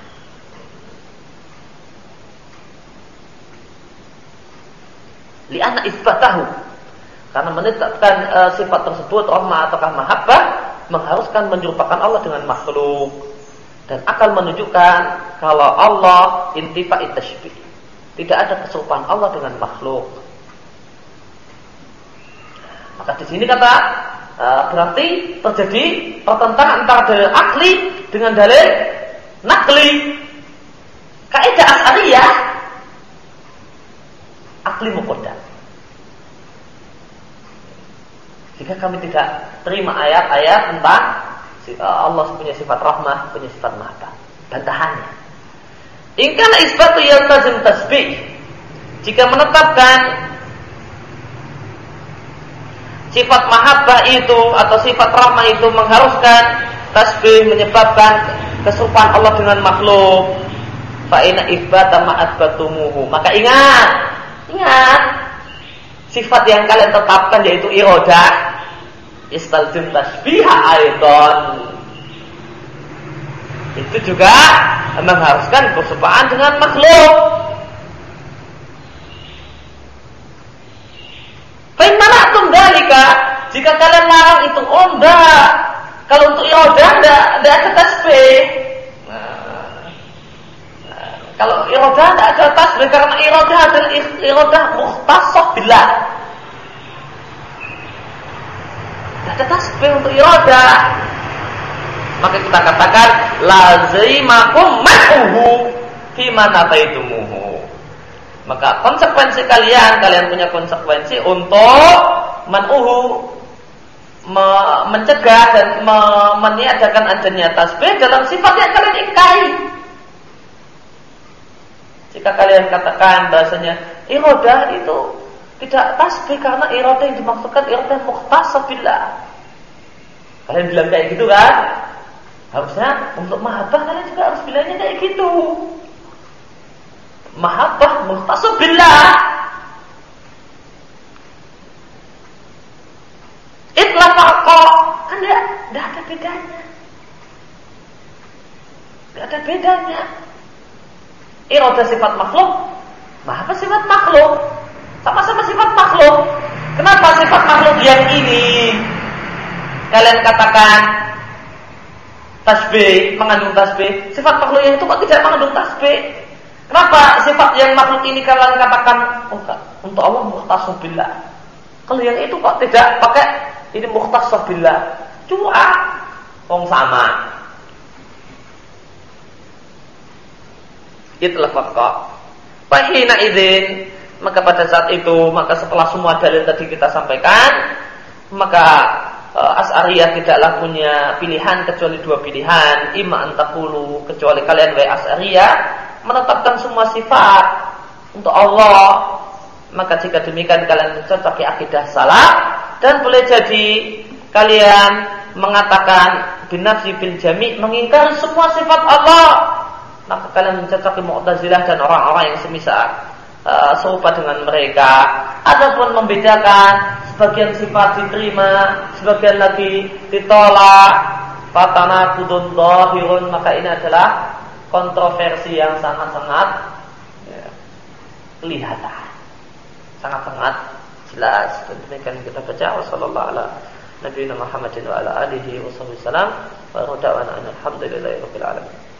Li'anna isbatahu, karena menetapkan uh, sifat tersebut rahmah ataukah mahabbah mengharuskan menyerupakan Allah dengan makhluk dan akan menunjukkan kalau Allah intifa'i tashbih, tidak ada keserupaan Allah dengan makhluk. Maka di sini kata berarti terjadi pertentangan antara dalil akli dengan dalil nakli. Kaidah Asy'ariyah akli muqaddam. Jika kami tidak terima ayat-ayat tentang Allah punya sifat rahmah, punya sifat mahabbah, bantahannya in kana isbatu yaltazim tasbih, jika menetapkan sifat mahabbah itu atau sifat rahmah itu mengharuskan tasbih, menyebabkan keserupaan Allah dengan makhluk, fa inna itsbata ma atsbatumuhu, maka ingat ingat sifat yang kalian tetapkan yaitu iradah istalzim tasbiha aidan, itu juga mengharuskan keserupaan dengan makhluk. Faimanatum dalika, jika kalian larang itu, oh enggak, kalau untuk iradah enggak, enggak ada tasbih. Nah, nah, kalau iradah enggak ada tasbih karena iradah adalah iradah mukhtassah billah. Enggak ada tasbih untuk iradah. Maka kita katakan lazimakum ma'uhu fi ma nafaitumuhu. Maka konsekuensi kalian, kalian punya konsekuensi untuk man'uhu, me- mencegah dan me- meniadakan adanya tasbih dalam sifat yang kalian ingkari. Jika kalian katakan bahasanya iradah itu tidak tasbih karena iradah yang dimaksudkan iradah mukhtassah billah, kalian bilang kayak gitu kan? Harusnya untuk mahabbah kalian juga harus bilangnya kayak gitu. Mahabbah mukhtassah billah. Itlafaqa, kan enggak ada bedanya. Enggak ada bedanya. Iradah sifat makhluk, mahabbah sifat makhluk, sama-sama sifat makhluk. Kenapa sifat makhluk yang ini kalian katakan tasbih, mengandung tasbih, sifat makhluk yang itu kok tidak mengandung tasbih? Kenapa sifat yang makhluk ini kalian katakan oh, untuk Allah mukhtassah billah? Kalau yang itu kok tidak pakai ini mukhtassah billah? curang, wong sama. Itulah pokok. Fahina idzin, maka pada saat itu, maka setelah semua dalil tadi kita sampaikan, maka uh, Asy'ariyah tidaklah punya pilihan kecuali dua pilihan, imma antaqulu, kecuali kalian wahai Asy'ariyah menetapkan semua sifat untuk Allah, maka jika demikian kalian mencocoki akidah salaf, dan boleh jadi kalian mengatakan binafsi bil jami', mengingkari semua sifat Allah, maka kalian mencocoki Mu'tazilah dan orang-orang yang semisal uh, serupa dengan mereka. Adapun membedakan sebagian sifat diterima, sebagian lagi ditolak, fatanaqudun dhahirun, maka ini adalah kontroversi yang sangat-sangat ya, kelihatan, sangat-sangat jelas. Dan demikian kita baca. Wassallallahu ala nabiyina Muhammadin wa ala alihi wasallam wa rada'ana alhamdulillahi rabbil alamin.